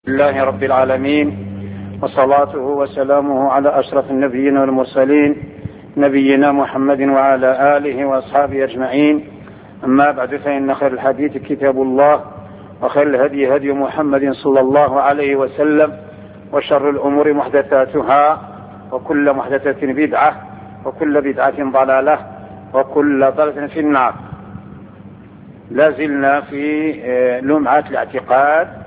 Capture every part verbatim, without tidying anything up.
لله رب العالمين، وصلاته وسلامه على أشرف النبيين والمرسلين نبينا محمد وعلى آله وأصحابه أجمعين. أما بعد، فإن خير الحديث كتاب الله، وخير الهدي هدي محمد صلى الله عليه وسلم، وشر الأمور محدثاتها، وكل محدثة بدعة، وكل بدعة ضلالة، وكل ضلالة في النار. لازلنا في لمعة الاعتقاد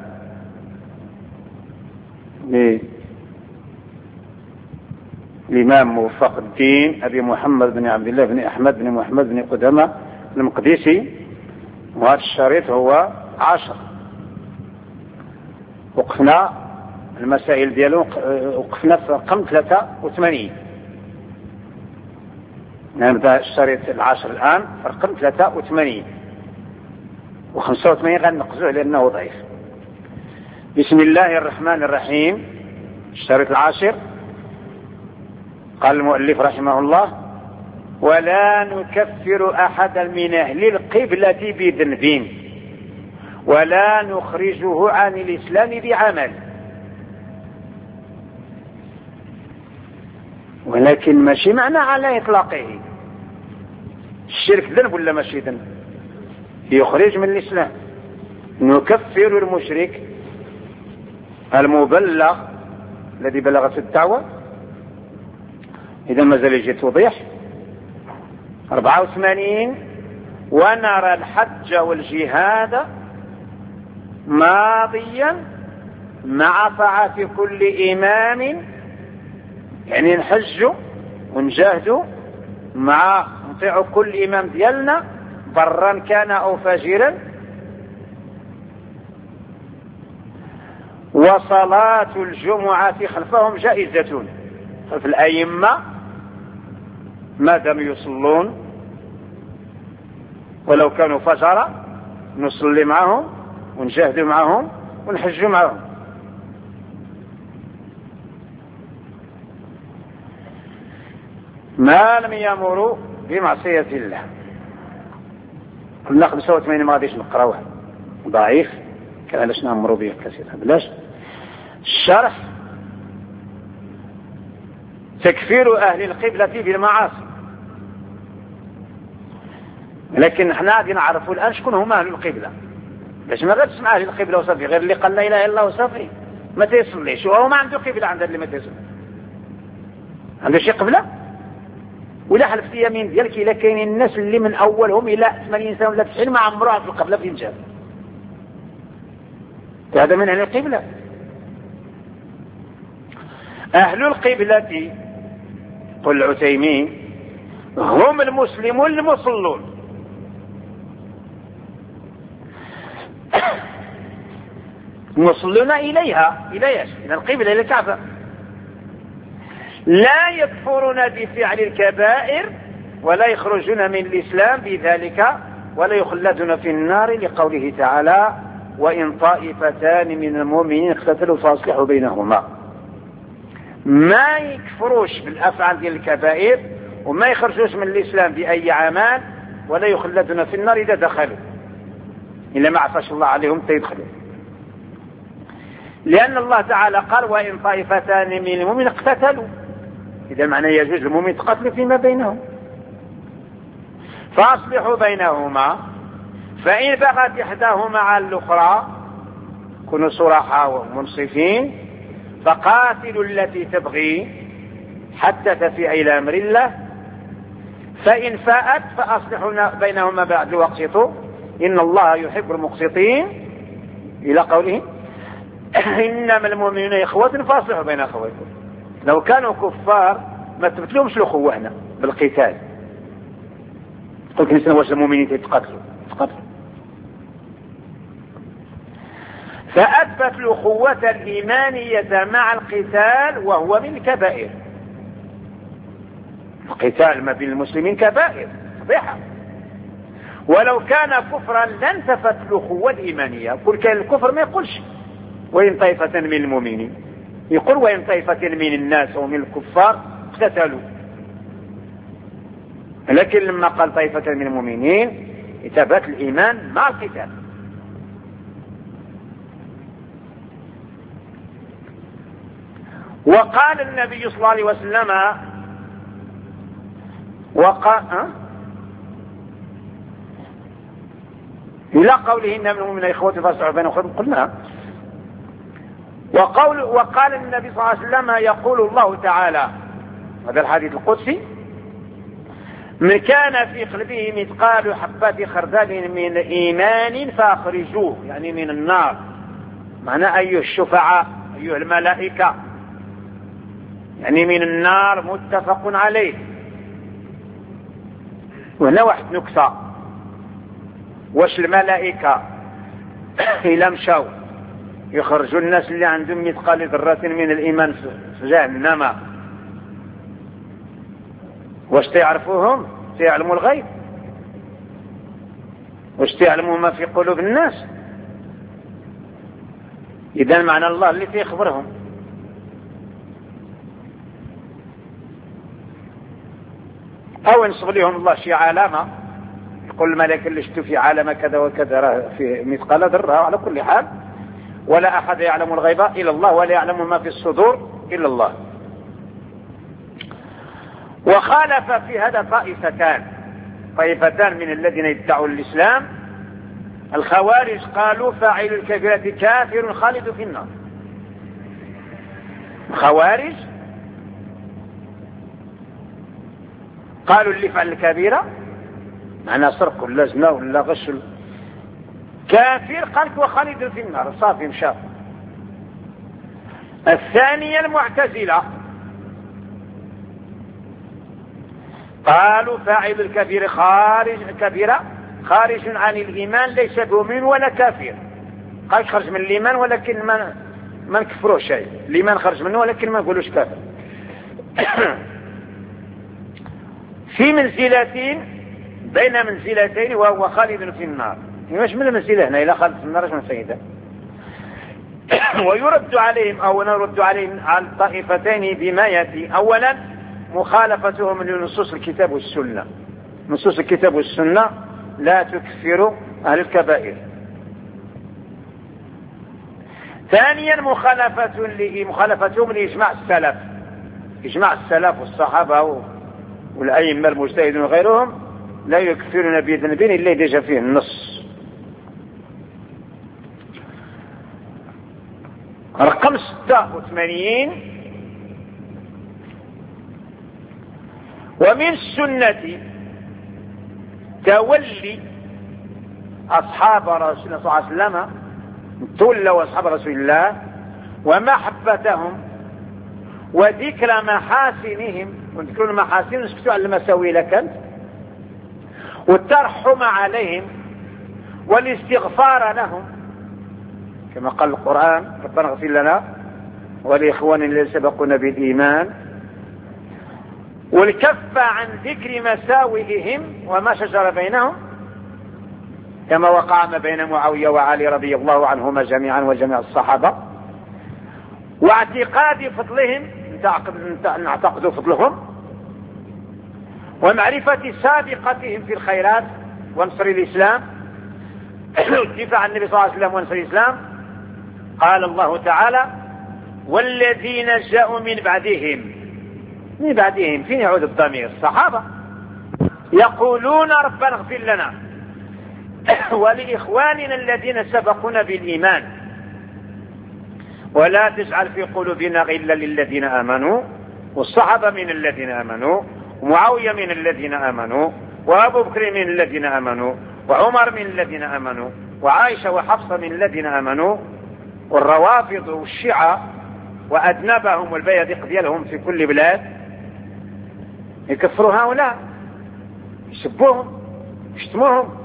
الإمام موفق الدين أبي محمد بن عبد الله بن أحمد بن محمد بن قدامة المقدسي، وهذا الشريط هو عشر. وقفنا المسائل ديالو، وقفنا في رقم ثلاثة وثمانين. نبدأ الشريط العشر الآن في رقم ثلاثة وثمانين، وخمسة وثمانين غنقزوه لأنه ضعيف. بسم الله الرحمن الرحيم. الشريط العاشر، قال المؤلف رحمه الله: ولا نكفر أحدا من أهل القبلة بذنب، ولا نخرجه عن الإسلام بعمل، ولكن ماشي معنى على إطلاقه. الشرك ذنب ولا ماشي ذنب؟ يخرج من الإسلام. نكفر المشرك المبلغ الذي بلغت الدعوة. إذا ما زال يجي توضيح. أربعة وثمانين: ونرى الحج والجهاد ماضيا مع طاعة كل إمام، يعني نحج ونجاهد مع نطيع كل إمام ديالنا، برا كان أو فاجرا. وصلاة الجمعة خلفهم جائزة، خلف الأئمة ما دام يصلون، ولو كانوا فجرا نصلي معهم ونجاهد معهم ونحج معهم. ما لم يأمروا بمعصية الله. قلنا خمسة وثمانين ما غاديش نقراوه، ضعيف، كان علاش نأمروا به كثيرا بلاش. الشرح: تكفير أهل القبلة بالمعاصي. لكن احنا غادي نعرفوا الآن شكون هما أهل القبلة، باش ما غاتسمع أهل القبلة وصافي، غير اللي قال لا إله إلا الله وصافي ما تيصليش، وهو ما عنده قبلة. عند اللي ما تيصلي عنده شي قبلة ولا حلف في يمين ديالك. إلا كاينين الناس اللي من أولهم إلى ثمانين سنة ولا تسعين ما عمروها في القبلة فين جاب، هذا من أهل القبلة. أهل القبلة قل العثيمين هم المسلمون المصلون. مصلون إليها، إلى ايش؟ إلى القبلة، إلى الكعبة. لا يكفرون بفعل الكبائر ولا يخرجون من الإسلام بذلك، ولا يخلدون في النار، لقوله تعالى: وإن طائفتان من المؤمنين اقتتلوا فاصلحوا بينهما. ما يكفروش بالأفعال ديال الكبائر، وما يخرجوش من الإسلام بأي عمل، ولا يخلدون في النار إذا دخلوا، إلا ما عفاش الله عليهم تيدخلوا. لأن الله تعالى قال: وإن طائفتان من المؤمنين اقتتلوا، إذا معنى يجوز المؤمن يتقتلوا فيما بينهم، فأصلحوا بينهما. فإن بغت إحداهما على الأخرى، كونوا صراحة ومنصفين، فقاتلوا التي تبغي حتى تفيء إلى أمر الله، فإن فاءت فأصلحوا بينهما بعد واقسطوا إن الله يحب المقسطين، إلى قوله: إنما المؤمنون إخوة فأصلحوا بين أخويكم. لو كانوا كفار ما تبتلهمش الأخوة هنا بالقتال. قلت نسنا واش المؤمنين يتقتلوا يتقتلوا فأثبت الأخوة الإيمانية مع القتال، وهو من الكبائر. القتال ما بين المسلمين كبائر فضيحة. ولو كان كفرا لانتفت الأخوة الإيمانية. كل كان الكفر ما يقولش وإن طائفة من المؤمنين، يقول وإن طائفة من الناس ومن الكفار اقتتلوا. لكن لما قال طائفة من المؤمنين ثبت الإيمان مع القتال. وقال النبي صلى الله عليه وسلم وقال أه؟ إلى قوله إن منهم من إخوة فاصلحوا بين أخوتكم قلنا. وقول وقال النبي صلى الله عليه وسلم يقول الله تعالى، هذا الحديث القدسي: من كان في قلبه مثقال حبة خردل من إيمان فأخرجوه، يعني من النار، معنى أيها الشفعاء أيها الملائكة، يعني من النار متفق عليه. وهنا واحد نكتة: واش الملائكة إلا مشاو يخرجوا الناس اللي عندهم مثقال ذرة من الإيمان في جهنم، واش تعرفوهم؟ تعلموا الغيب؟ واش تعلموا ما في قلوب الناس؟ إذا معنى الله اللي تيخبرهم. أو ينصب لهم الله شي علامة، يقول الملائكة اللي شفتوا في علامة كذا وكذا راه في مثقال ذرة. على كل حال، ولا أحد يعلم الغيب إلا الله، ولا يعلم ما في الصدور إلا الله. وخالف في هذا طائفتان طائفتان من الذين يدعوا الإسلام. الخوارج قالوا فاعل الكبيرة كافر خالد في النار. الخوارج قالوا اللي فعل الكبيرة معناه سرق ولا زنا ولا غش كافر، قالت وخالد في النار، صافي مشى. الثانية المعتزلة قالوا فاعل الكبير خارج كبيرة خارج عن الإيمان، ليس بمؤمن ولا كافر. قال خرج من الإيمان ولكن ما ما نكفروه شيء، الإيمان خرج منه ولكن ما نقولوش كافر. في منزلتين بين منزلتين وهو خالد في النار. واش من المنزلة هنا إلى خالد في النار؟ اش من سيدة؟ ويرد عليهم أو نرد عليهم على الطائفتين بما يأتي. أولا مخالفتهم لنصوص الكتاب والسنة. نصوص الكتاب والسنة لا تكفر أهل الكبائر. ثانيا مخالفة مخالفتهم لإجماع السلف. إجماع السلف والصحابة والأئمة المجتهدين وغيرهم لا يكفرون بذنب إلا إذا جاء فيه النص. رقم ستة وثمانين: ومن السنة تولي أصحاب رسول الله صلى الله عليه وسلم، تولوا أصحاب رسول الله ومحبتهم وذكر محاسنهم، وذكر المحاسن نسكتوا على المساوي لكن، والترحم عليهم والاستغفار لهم، كما قال القرآن: ربنا اغفر لنا ولإخواننا الذين سبقونا بالإيمان، والكف عن ذكر مساوئهم وما شجر بينهم، كما وقع ما بين معاوية وعلي رضي الله عنهما جميعا وجميع الصحابة، واعتقاد فضلهم، نعتقد فضلهم، ومعرفة سابقتهم في الخيرات ونصر الإسلام، والدفاع عن النبي صلى الله عليه وسلم ونصر الإسلام. قال الله تعالى: والذين جاءوا من بعدهم. من بعدهم فين يعود الضمير؟ الصحابة. يقولون ربنا اغفر لنا ولإخواننا الذين سبقونا بالإيمان ولا تجعل في قلوبنا غلا للذين آمنوا. والصحابة من الذين آمنوا، ومعاوية من الذين آمنوا، وأبو بكر من الذين آمنوا، وعمر من الذين آمنوا، وعائشة وحفصة من الذين آمنوا، والروافض والشيعة وأذنبهم والبيادق ديالهم في كل بلاد يكفروا هؤلاء، يسبوهم، يشتموهم.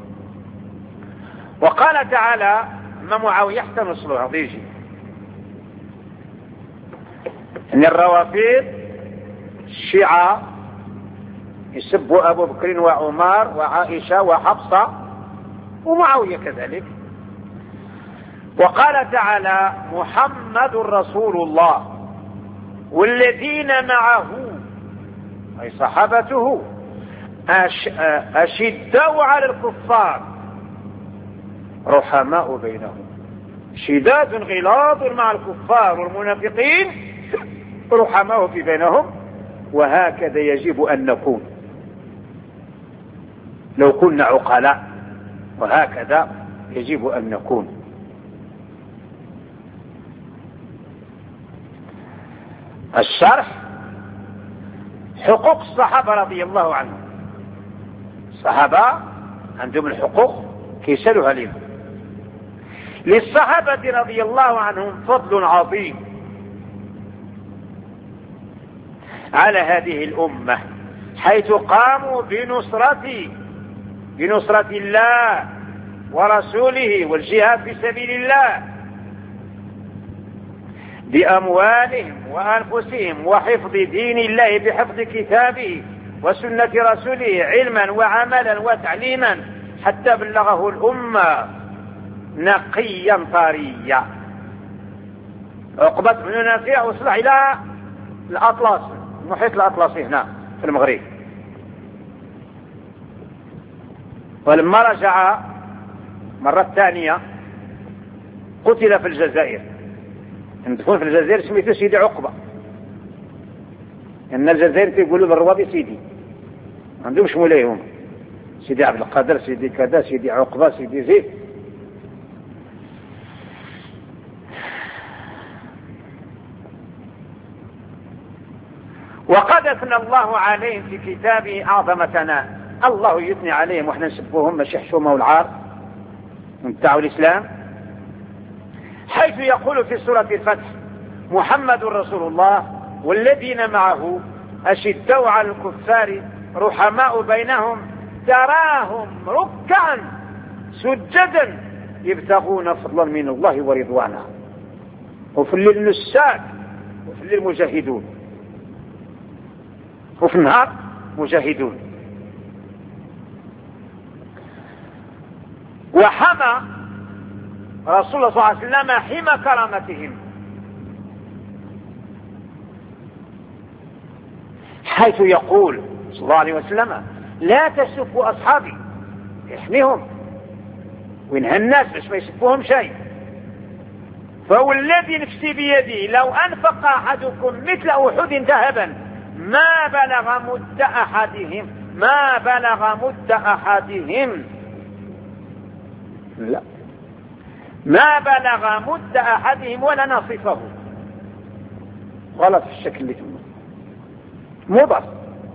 وقال تعالى: ما معاوية حتى نصلها ضيجي ان الروافض الشيعة يسبوا ابو بكر وعمر وعائشة وحفصة ومعاوية كذلك. وقال تعالى: محمد رسول الله والذين معه اي صحابته أش... اشداء على الكفار رحماء بينهم، شداد غلاظ مع الكفار والمنافقين رحماء في بينهم. وهكذا يجب أن نكون لو كنا عقلاء، وهكذا يجب أن نكون. الشرح: حقوق الصحابة رضي الله عنهم. الصحابة عندهم الحقوق كيسألوها لهم. للصحابة رضي الله عنهم فضل عظيم على هذه الأمة، حيث قاموا بنصرة بنصرة الله ورسوله والجهاد في سبيل الله بأموالهم وأنفسهم، وحفظ دين الله بحفظ كتابه وسنة رسوله علما وعملا وتعليما، حتى بلغه الأمة نقيا طريا. عقبة بن نافع وصل إلى الأطلس، المحيط الأطلسي هنا في المغرب، ولما رجع مرة ثانية قتل في الجزائر. مدفون في الجزائر سميته سيدي عقبة، ان الجزائر تيقولوا بالروابي سيدي، ما عندهمش مولايهم، سيدي عبد القادر، سيدي كذا، سيدي عقبة، سيدي زيد. وقد اثنى الله عليهم في كتابه اعظم ثناء. الله يثني عليهم واحنا نسبوهم ماشي حشومه والعار متاع الاسلام، حيث يقول في سورة الفتح: محمد رسول الله والذين معه أشداء على الكفار رحماء بينهم تراهم ركعا سجدا يبتغون فضلا من الله ورضوانا. وفي الليل نساك، وفي الليل مجاهدون، وفي النهار مجاهدون. وحمى رسول الله صلى الله عليه وسلم حمى كرامتهم، حيث يقول صلى الله عليه وسلم: لا تسبوا أصحابي، يحميهم وينهى الناس باش ما يسبوهم شيء. فهو الذي نفسي بيده لو أنفق أحدكم مثل أحد ذهبا ما بلغ مد أحدهم ما بلغ مد أحدهم لا ما بلغ مد أحدهم ولا نصفه. غلط في الشكل اللي تم مضر.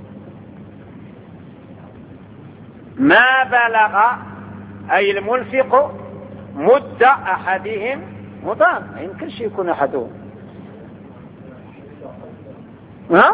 ما بلغ أي المنفق مد أحدهم مضار، ما يمكنش يكون أحدهم. ها؟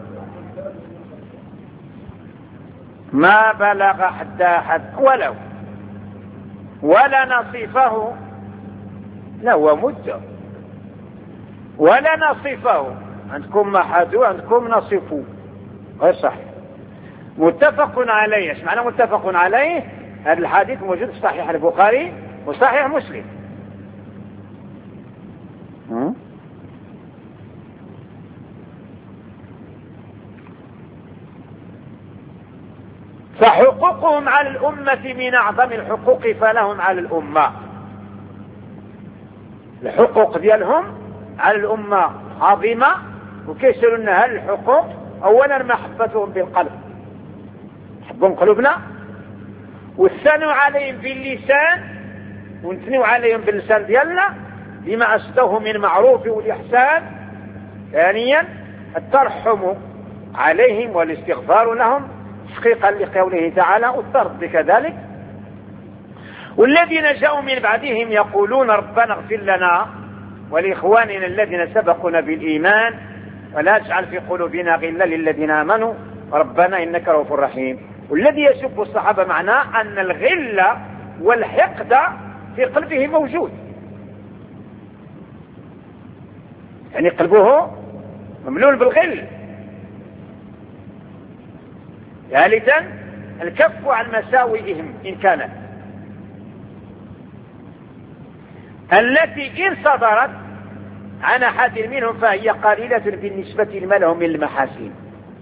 ما بلغ حتى أحد ولو ولا نصفه، لا هو مد ولا نصفه. عندكم محدو عندكم نصفه، غير صحيح. متفق عليه. ايش معنى متفق عليه؟ هذا الحديث موجود في صحيح البخاري وصحيح مسلم. فحقوقهم على الأمة من أعظم الحقوق، فلهم على الأمة الحقوق ديالهم على الأمة عظيمة. وكيسروا لنا هذه الحقوق: أولا محبتهم بالقلب، حبهم قلوبنا، والثنوا عليهم باللسان، ونثنوا عليهم باللسان ديالنا بما أسدوه من معروف والإحسان. ثانيا الترحم عليهم والاستغفار لهم تحقيقا لقوله تعالى: والترد كذلك. والذين جاءوا من بعدهم يقولون: ربنا اغفر لنا ولإخواننا الذين سبقونا بالإيمان ولا تجعل في قلوبنا غلا للذين آمنوا ربنا إنك رؤوف رحيم. والذي يسب الصحابة معناه أن الغل والحقد في قلبه موجود، يعني قلبه مملول بالغل. ثالثا الكف عن مساوئهم إن كانت، التي إن صدرت عن أحد منهم فهي قليلة بالنسبة لما لهم من المحاسن،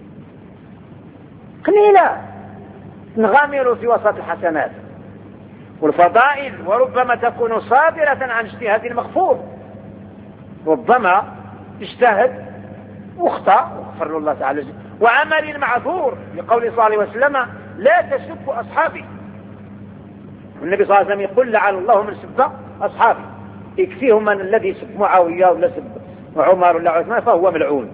قليلة نغامر في وسط الحسنات والفضائل، وربما تكون صادرة عن اجتهاد المغفور. ربما اجتهد واخطأ وغفر له الله تعالى، وعمل معذور لقول صلى الله عليه وسلم لا تسبوا أصحابي. النبي صلى الله عليه وسلم يقول لعن الله من سب أصحابي، يكفيهم من الذي سب معاوية ولا سب عمر ولا عثمان فهو ملعون.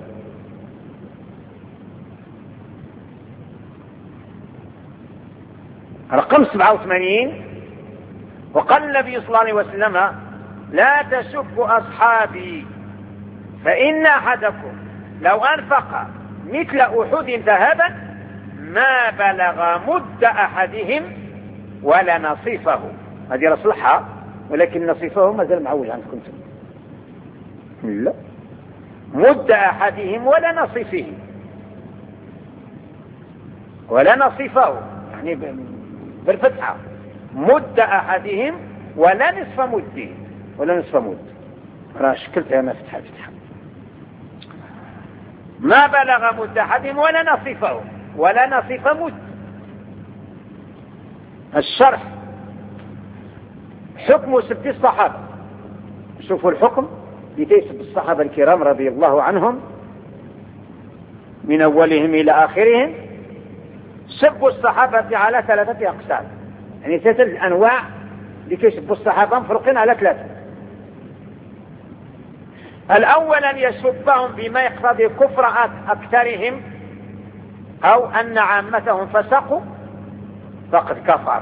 رقم سبعة وثمانين، وقال النبي صلى الله عليه وسلم لا تسبوا أصحابي فإن أحدكم لو أنفق مثل أحد ذهبا ما بلغ مد أحدهم ولا نصيفه. هذه رصلحة، ولكن نصيفه ما زال معوج عندكم. لا، مد أحدهم ولا نصيفه، ولا نصيفه يعني بالفتحة، مد أحدهم ولا نصف مده، ولا نصف مد. أنا شكلتها أنا فتحة فتحة. ما بلغ مد أحدهم ولا نصيفه، ولا نصيف مد. الشرح حكم سب الصحابة. شوفوا الحكم لتيسب الصحابة الكرام رضي الله عنهم من أولهم إلى آخرهم. سب الصحابة على ثلاثة أقسام، يعني ثلاثة أنواع لتيسب الصحابة مفرقين على ثلاثة. الأول أن يسبهم بما يقتضي كفر أكثرهم أو أن عامتهم فسقوا فقد كفر،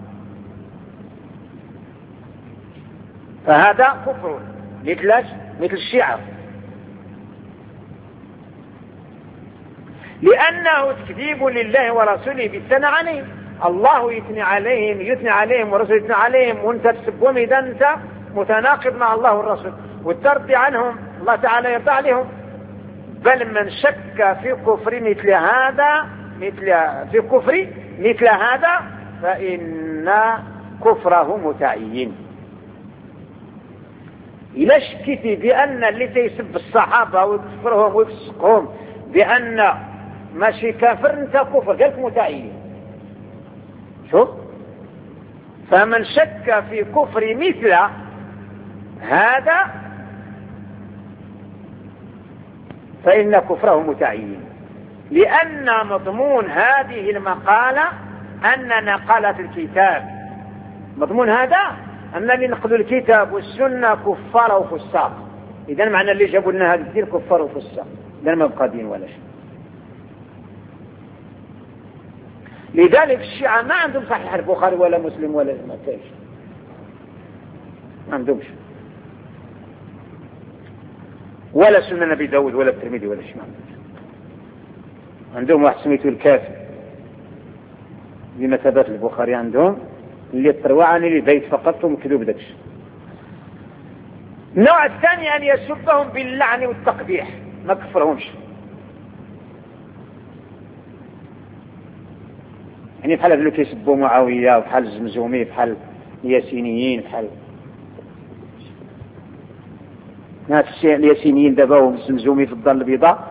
فهذا كفر مثل مثل الشيعة، لأنه تكذيب لله ورسوله بالثناء عليهم. الله يثني عليهم يثني عليهم ورسوله يثني عليهم، وانت تسبهم إذا انت متناقض مع الله والرسول، وترضي عنهم الله تعالى يرضى عليهم. بل من شك في كفر مثل هذا مثل في كفر مثل هذا فإن كفره متعين. إذا شكيتي بأن اللي تيسب الصحابة ويكفرهم ويفسقهم بأن ماشي كافر انت كفر قالك متعين. شوف، فمن شك في كفر مثل هذا فإن كفره متعين، لأن مضمون هذه المقالة أن نقلت الكتاب. مضمون هذا أن اللي نقلوا الكتاب والسنة كفار وفساق. إذا معنى اللي جابوا لنا هذا الدين كفار وفساق، إذا ما بقى دين ولا شيء. لذلك الشيعة ما عندهم صحيح البخاري ولا مسلم ولا ما كاينش، ما عندهمش ولا سنة نبي داود ولا الترمذي ولا شيء. عندهم واحد سميته الكافي بمثابات البخاري عندهم، اللي يطروع عن اللي بيت فقط ومكذوب داكش. النوع الثاني أن يسبهم باللعن والتقبيح، ما كفرهمش. يعني بحال اللي كيسبوا معاوية وبحال الزمزومي بحال الياسينيين بحال ناس الياسينيين دابا والزمزومي في الدار البيضاء.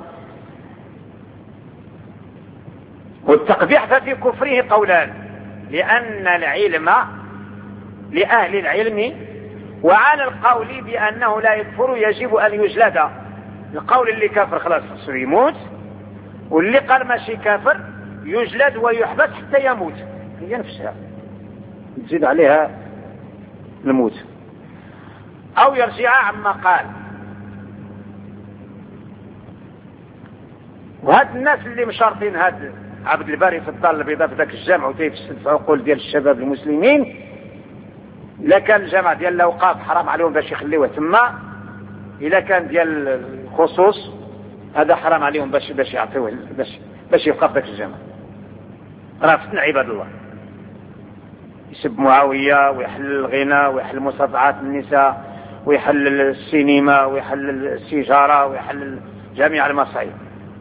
والتقبيح ففي كفره قولان، لأن العلم لأهل العلم، وعلى القول بأنه لا يكفر يجب أن يجلد. القول اللي كافر خلاص خصو يموت، واللي قال ماشي كافر يجلد ويحبس حتى يموت، هي نفسها تزيد عليها الموت أو يرجع عما قال. وهاد الناس اللي مشارطين هاد عبد الباري في الدار البيضاء في ذاك الجامع وتيفسد في عقول ديال الشباب المسلمين، إلا كان الجامع ديال الأوقاف حرام عليهم باش يخليوه تما، إلا كان ديال الخصوص هذا حرام عليهم باش باش يعطيوه باش باش يبقى في ذاك الجامع. راه فتن عباد الله، يسب معاوية ويحل الغنى ويحل مستضعفات النساء ويحل السينما ويحل السيجارة ويحل جميع المصايب.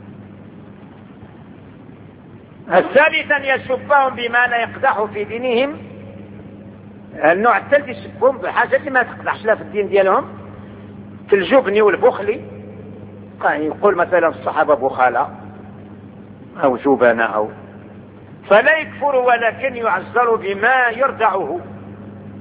الثالث أن يسبهم بما لا يقدح في دينهم. النوع الثالث يسبهم بحاجة اللي ما تقدحش لا في الدين ديالهم، كالجبن والبخل. يقول مثلا الصحابة بخلاء أو جبناء أو فلا يكفر، ولكن يعذر بما يردعه.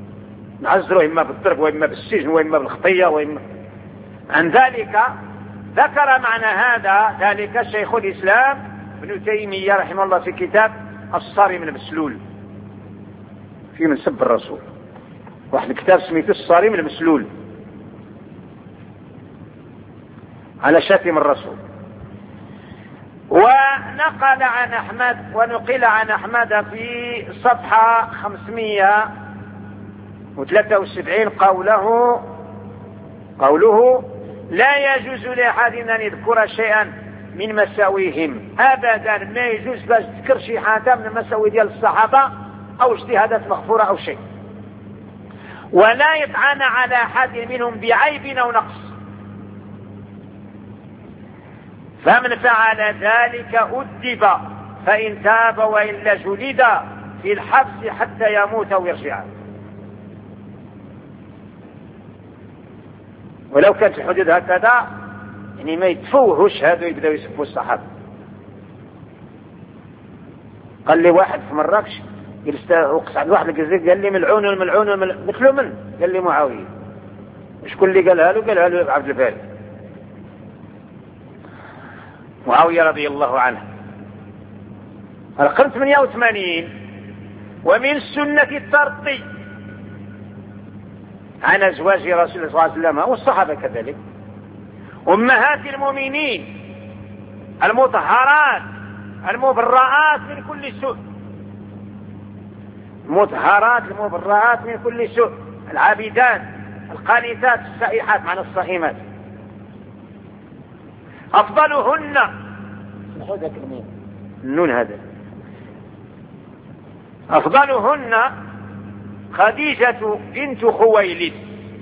نعذره إما بالضرب وإما بالسجن وإما بالخطية وإما عن ذلك ذكر معنى هذا ذلك شيخ الإسلام ابن تيمية رحمه الله في كتاب الصارم المسلول في من سب الرسول، واحد الكتاب سميته الصارم المسلول على شتم الرسول. ونقل عن أحمد ونقل عن أحمد في صفحة خمسمائة وثلاثة وسبعين قوله قوله لا يجوز لأحد أن يذكر شيئا من مساويهم أبدا، ما يجوز باش تذكر شي حاجة من المساوي ديال الصحابة أو اجتهادات مغفورة أو شيء، ولا يطعن على أحد منهم بعيب أو نقص، فمن فعل ذلك أدب فإن تاب وإلا جلد في الحبس حتى يموت أو يرجع. ولو كانت الحدود هكذا يعني ما يتفوهوش هذا يبدأوا يسبوا الصحابة. قال لي واحد في مراكش وقص عند واحد الجزيرة قال لي ملعون الملعون الملعون، قلت له من؟ قال لي معاوية. شكون اللي قالها له؟ قالها له عبد الباري معاوية رضي الله عنه. القرن ثمانية وثمانين ومن السنة الترقي عن أزواج رسول الله صلى الله عليه وسلم والصحابة كذلك أمهات المؤمنين المطهرات المبرآت من كل سوء، المطهرات المبرآت من كل سوء، العابدات القانتات السائحات معنى الصائمات، أفضلهن النون هذا أفضلهن خديجة بنت خويلد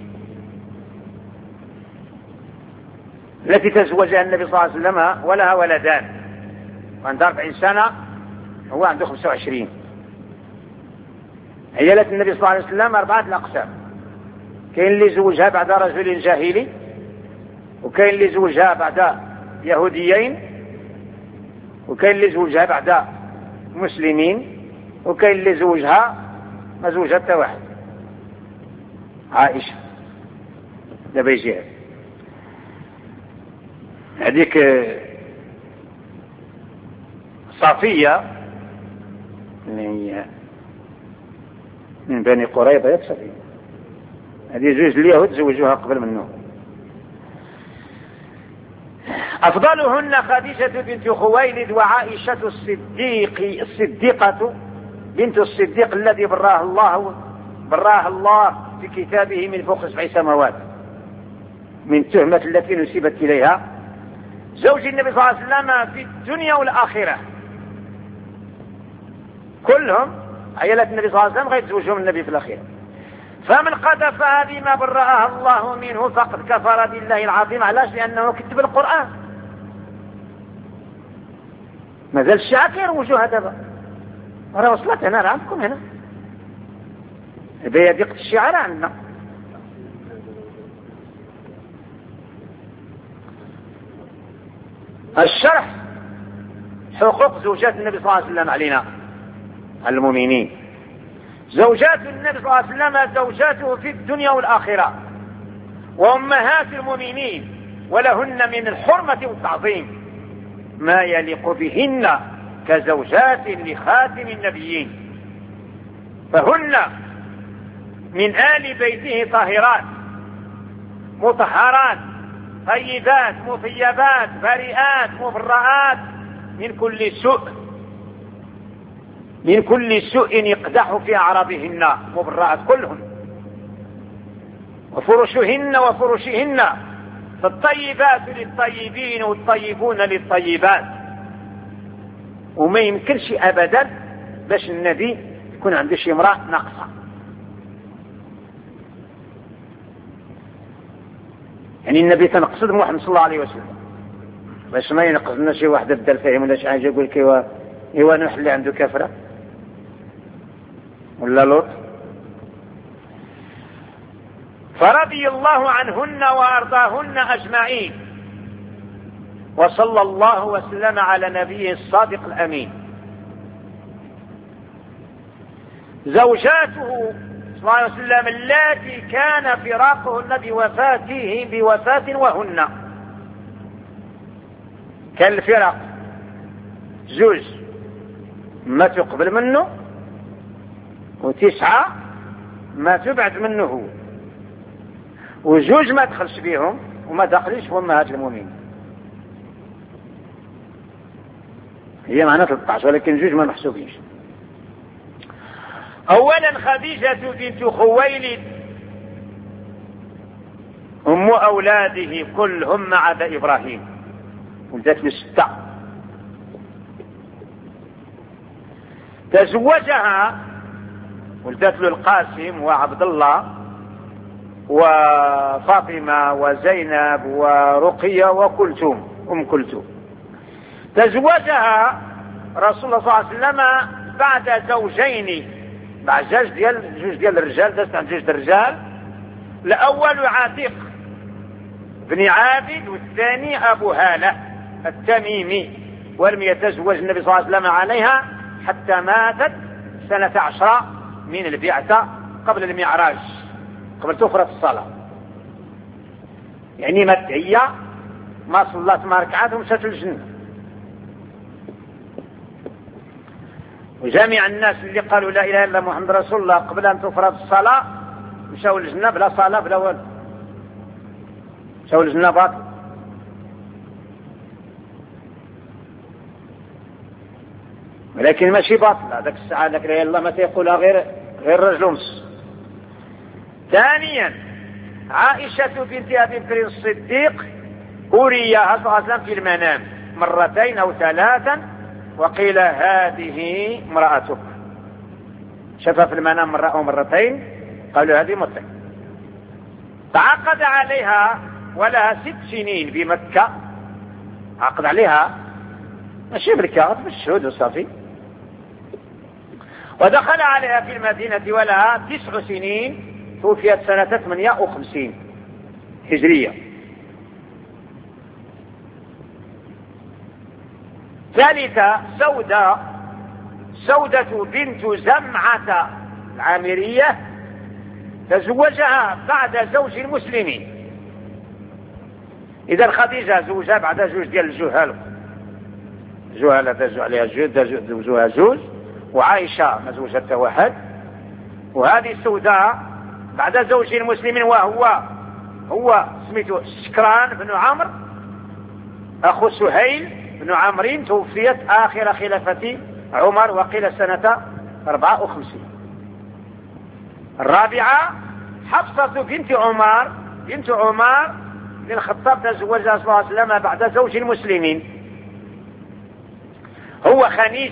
التي تزوجها النبي صلى الله عليه وسلم ولها ولدان، وعندها أربعين سنة هو عنده خمسة وعشرين. عيالة النبي صلى الله عليه وسلم أربعة الأقسام، كاين اللي زوجها بعد رجل جاهلي، وكاين اللي زوجها بعد يهوديين، وكاين اللي زوجها بعد مسلمين، وكاين اللي زوجها ما زوجها حتى واحد. عائشة دابا يجيها هذيك صفية من بني قريظة يا صفية، هذه زوج اليهود زوجوها قبل منه. أفضلهن خديجة بنت خويلد وعائشة الصديق الصديقة بنت الصديق الذي براه الله براه الله في كتابه من فوق سبع سماوات من التهمة التي نسبت إليها، زوج النبي صلى الله عليه وسلم في الدنيا والآخرة، كلهم عيالات النبي صلى الله عليه وسلم غيتزوجهم النبي في الأخيرة. فمن قذفها بما برأها الله منه فقد كفر بالله العظيم. علاش؟ لأنه كتب القرآن. مازال الشيعة كيروجوها دابا، راه وصلت هنا، راه عندكم هنا بيدقة الشيعة راه عندنا. الشرح حقوق زوجات النبي صلى الله عليه وسلم علينا على المؤمنين. زوجات النبي صلى الله عليه وسلم زوجاته في الدنيا والآخرة وأمهات المؤمنين، ولهن من الحرمة والتعظيم ما يليق بهن كزوجات لخاتم النبيين، فهن من آل بيته طاهرات مطهرات طيبات مطيبات بريئات مبرآت من كل سوء من كل سوء يقدح في أعراضهن، مبرآت كلهن. وفرشهن وفرشهن فالطيبات للطيبين والطيبون للطيبات. وما يمكنش أبدا باش النبي يكون عنده شي امرأة ناقصة. يعني النبي تنقصد محمد صلى الله عليه وسلم، باش ما ينقصنا شي واحد بدل فهم ولا شي حاجة يقول لك ايوا ايوا نوح اللي عنده كفرة ولا لوط. فرضي الله عنهن وأرضاهن أجمعين، وصلى الله وسلم على نبيه الصادق الأمين. زوجاته صلى الله عليه وسلم اللاتي كان فراقهن بوفاته بوفاة وهن كان الفرق زوج ما تقبل منه وتسعة ما تبعد منه هو، وزوج ما دخلش بيهم وما دخلش في أمهات المؤمنين. هي معناها ثلاثة عشر ولكن زوج ما محسوبينش. أولا خديجة بنت خويلد أم أولاده كلهم ما عدا إبراهيم، ولدت له ستة. تزوجها ولدت له القاسم وعبد الله وفاطمة وزينب ورقية وكلثوم أم كلثوم. تزوجها رسول الله صلى الله عليه وسلم بعد زوجين، بعد زوج ديال جوج ديال الرجال، دازت عن جوج الرجال. الأول عاتق بن عابد والثاني أبو هالة التميمي، ولم يتزوج النبي صلى الله عليه وسلم عليها حتى ماتت سنة عشرة من البعثة قبل المعراج، قبل تفرض الصلاة. يعني مات هي ما صلت ما ركعات ومشات للجنة. وجميع الناس اللي قالوا لا إله إلا محمد رسول الله قبل أن تفرض الصلاة مشاو للجنة بلا صلاة بلا والو، مشاو للجنة باطل. ولكن ماشي باطل هذاك الساعة ذاك لا الله ما تيقولها غير غير رجل ونص. ثانيا عائشة بنت أبي بكر الصديق أريها صلى الله عليه وسلم في المنام مرتين أو ثلاثا، وقيل هذه امرأتك، شافها في المنام مرة أو مرتين، قالوا هذه مرتين. تعقد عليها ولها ست سنين بمكة، عقد عليها ماشي بالكاغط بالشهود وصافي. ودخل عليها في المدينة ولها تسع سنين، توفيت سنة ثمانية وخمسين هجرية. ثالثة سودة سودة بنت زمعة العامرية، تزوجها بعد زوج المسلمين. إذا خديجة زوجها بعد زوج ديال الجهال، جهالة تزوج عليها زوجها زوج، وعائشة ما زوجتها واحد. وهذه السوداء بعد زوج المسلمين وهو هو سميته سكران بن عمرو أخو سهيل بن عمرين، توفيت آخر خلافة عمر وقيل سنة أربعة وخمسين. الرابعة حفصة بنت عمر بنت عمر بن الخطاب، تزوجها صلى الله عليه وسلم بعد زوج المسلمين، هو خنيس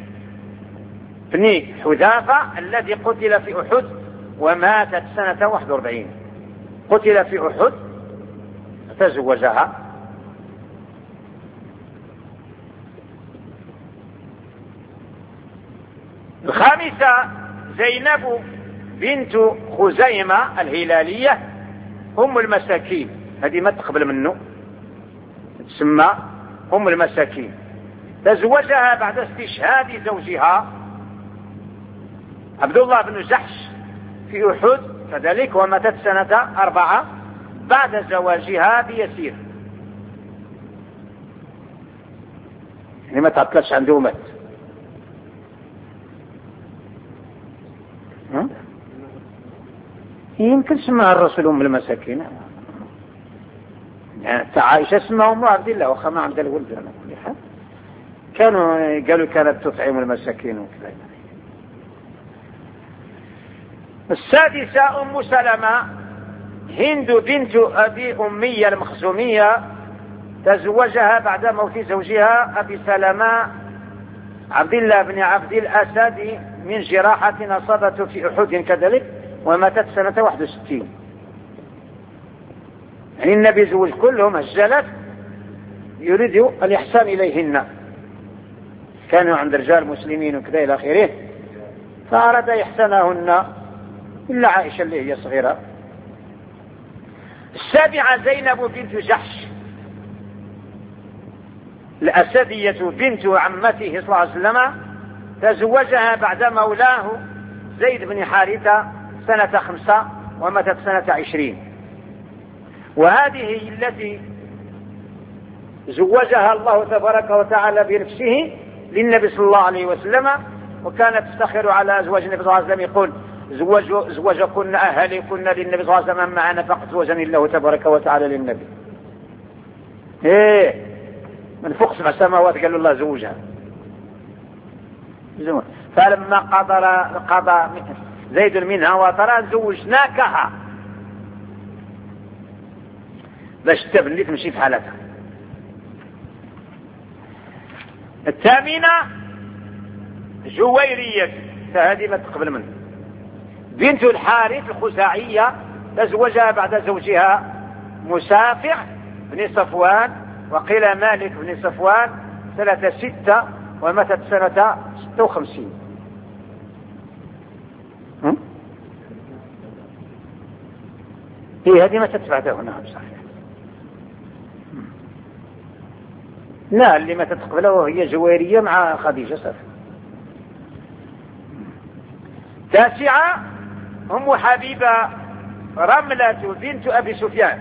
بن حذافة الذي قتل في أحد وماتت سنة واحد وأربعين، قتل في أحد تزوجها. الخامسة زينب بنت خزيمة الهلالية أم المساكين، هذه ما تقبل منه، تسمى أم المساكين. تزوجها بعد استشهاد زوجها عبد الله بن جحش في أحد كذلك، وماتت سنة أربعة بعد زواجها بيسير، يعني ما تعطلش عنده مات. يمكن سماها الرسول أم المساكين، يعني عائشة سماها أم عبد الله وخا ما عندها الولد على كل حال، كانوا قالوا كانت تطعم المساكين وكذا. السادسة أم سلمة هند بنت أبي أمية المخزومية، تزوجها بعد موت زوجها أبي سلمة عبد الله بن عبد الأسد من جراحة أصابته في أحد كذلك، وماتت سنة واحد وستين. يعني النبي زوج كلهم هجلت يريد الإحسان إليهن، كانوا عند رجال مسلمين وكذا إلى آخره، فأراد إحسانهن إلا عائشة اللي هي صغيرة. السابعة زينب بنت جحش الأسدية بنت عمته صلى الله عليه وسلم، تزوجها بعد مولاه زيد بن حارثة سنة خمسة وماتت سنة عشرين. وهذه التي زوجها الله تبارك وتعالى بنفسه للنبي صلى الله عليه وسلم، وكانت تفتخر على أزواج النبي صلى الله عليه وسلم، يقول زوج زوجكن أهلكن للنبي صلى الله عليه وسلم معنا فقط زوجني الله تبارك وتعالى للنبي. ايه من فوق سبع سماوات قالوا الله زوجها. فلما قضى قضى زيد منها وطرا زوجناكها باش تبني تمشي في حالتها. الثامنة جويرية، فهذه ما تقبل منه، بنت الحارث الخزاعية، تزوجها بعد زوجها مسافع بن صفوان، وقيل مالك بن صفوان، سنة ستة، وماتت سنة ستة وخمسين. هي هذه ما تتبعتها هنا صحيح. لا اللي ما تتقبله هي جويرية مع خديجة صافي. تاسعة أم حبيبة رملة بنت أبي سفيان،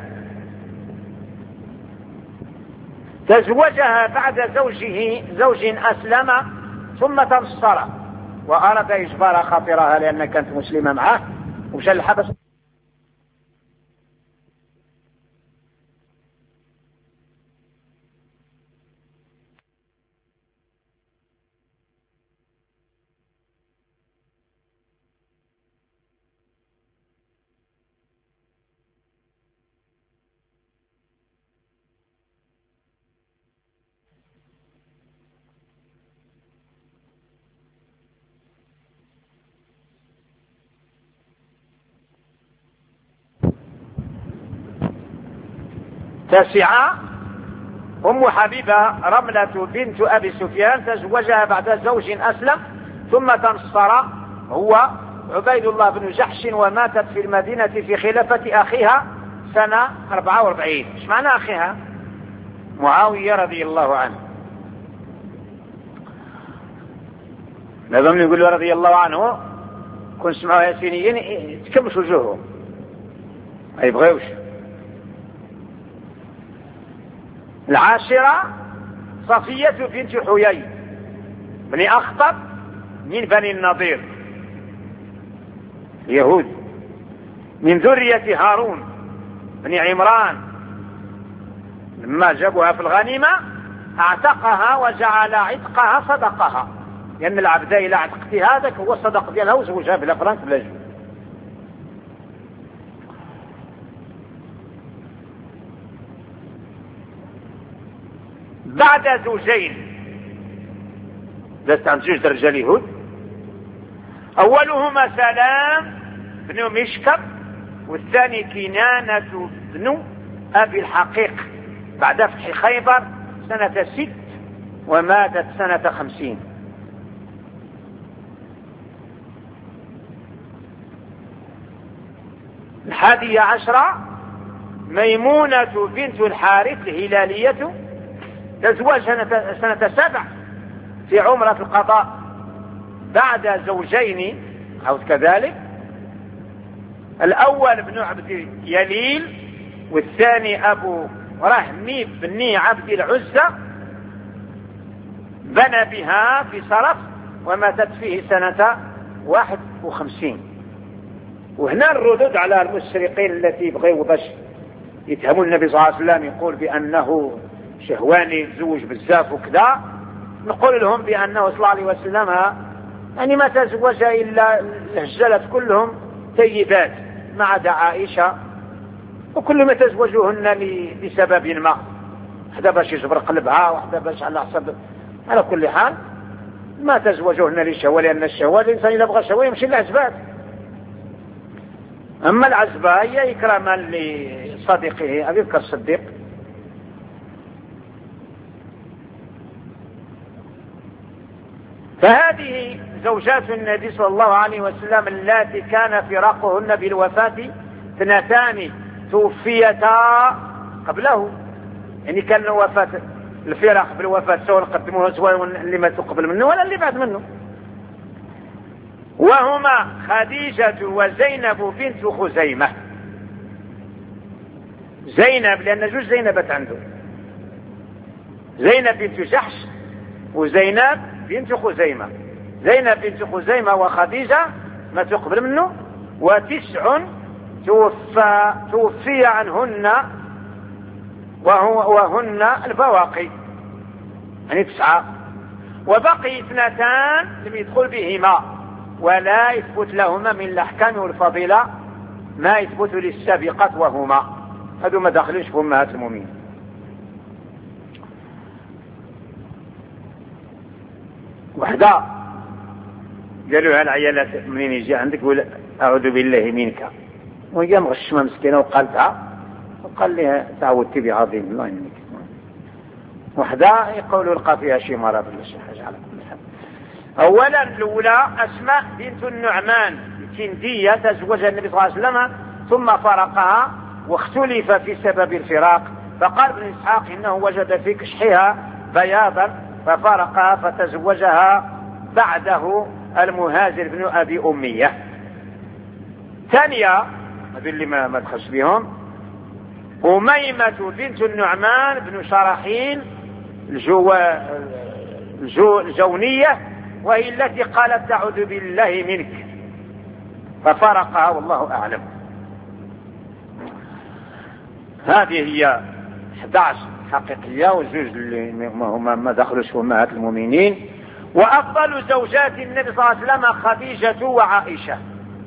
تزوجها بعد زوجه زوج أسلم ثم تنصر، وأراد إجبار خاطرها لأنها كانت مسلمة معه ومشى الحبس. تاسعة أم حبيبة رملة بنت أبي سفيان، تزوجها بعد زوج أسلم ثم تنصر، هو عبيد الله بن جحش، وماتت في المدينة في خلافة أخيها سنة أربعة وأربعين. ايش معنى أخيها؟ معاوية رضي الله عنه. لازم نقول له رضي الله عنه، كن سمعوا ياسينيين تكمش وجوههم ما يبغيوش. العاشرة صفية بنت حيي بن أخطب من بني النضير يهود، من ذرية هارون بن عمران. لما جابوها في الغنيمة اعتقها وجعل عتقها صدقها، لأن العبد إلى عتقتي هذاك هو الصدق ديالها وزوجها بلا فرنك بلا جو. بعد زوجين لست عن زوج رجال يهود، أولهما سلام بن مشكب، والثاني كنانة بن أبي الحقيق، بعد فتح خيبر سنة ست، وماتت سنة خمسين. الحادية عشرة ميمونة بنت الحارث الهلالية، تزوج سنة, سنة سبع في عمرة القضاء بعد زوجين أو كذلك، الأول ابن عبد يليل، والثاني أبو رحمي بن عبد العزة، بنى بها في صرف، وماتت فيه سنة واحد وخمسين. وهنا الردود على المستشرقين التي بغيوا باش يتهموا النبي صلى الله عليه وسلم، يقول بأنه شهواني يتزوج بزاف وكذا، نقول لهم بأنه صلى الله عليه وسلم يعني ما تزوج إلا الهجلات كلهم طيبات ما عدا عائشة، وكل ما تزوجوهن لسبب ما، واحدة باش يجبر قلبها، واحدة باش على حسب. على كل حال ما تزوجوهن للشهوة، لأن الشهوة الإنسان إذا بغى شهوة يمشي للعزبات. أما العزبة هي إكراما لصديقه أبي بكر الصديق. فهذه زوجات النبي صلى الله عليه وسلم اللاتي كان فراقهن بالوفاة اثنتان توفيتا قبله، يعني كان وفاة الفراق بالوفاة سواء قدموها سواء اللي ما تقبل منه ولا اللي بعد منه، وهما خديجة وزينب بنت خزيمة. زينب لأن جوج زينبات عنده، زينب بنت جحش وزينب بنت خزيمة. زينب بنت خزيمة وخديجة ما تقبل منه، وتسع توفى توفي عنهن وهو وهن البواقي، يعني تسعة، وبقي اثنتان لم يدخل بهما ولا يثبت لهما من الأحكام والفضيلة ما يثبت للسابقات، وهما هذو ما دخلوش في أمهات المؤمنين. وحدة قالوا العيالات منين يجي عندك يقول أعوذ بالله منك، وهي مغشمة مسكينة وقالتها وقال لها تعودت بعظيم الله يمنك. وحدة يقولوا لقى فيها شي مرض ولا شي حاجة. على كل حال أولا الأولى أسماء بنت النعمان الكندية تزوجها النبي صلى الله عليه وسلم ثم فرقها واختلف في سبب الفراق، فقال ابن إسحاق إنه وجد في كشحها بياضا ففارقها فتزوجها بعده المهاجر بن أبي أمية. ثانية هذول اللي ما, ما دخلش بهم أميمة بنت النعمان بن شرحيل الجو... الجو... الجونية، وهي التي قالت أعوذ بالله منك ففارقها والله أعلم. هذه هي أحد عشر حقيقية وجوج اللي هما ما دخلوش في أمهات المؤمنين. وأفضل زوجات النبي صلى الله عليه وسلم خديجة وعائشة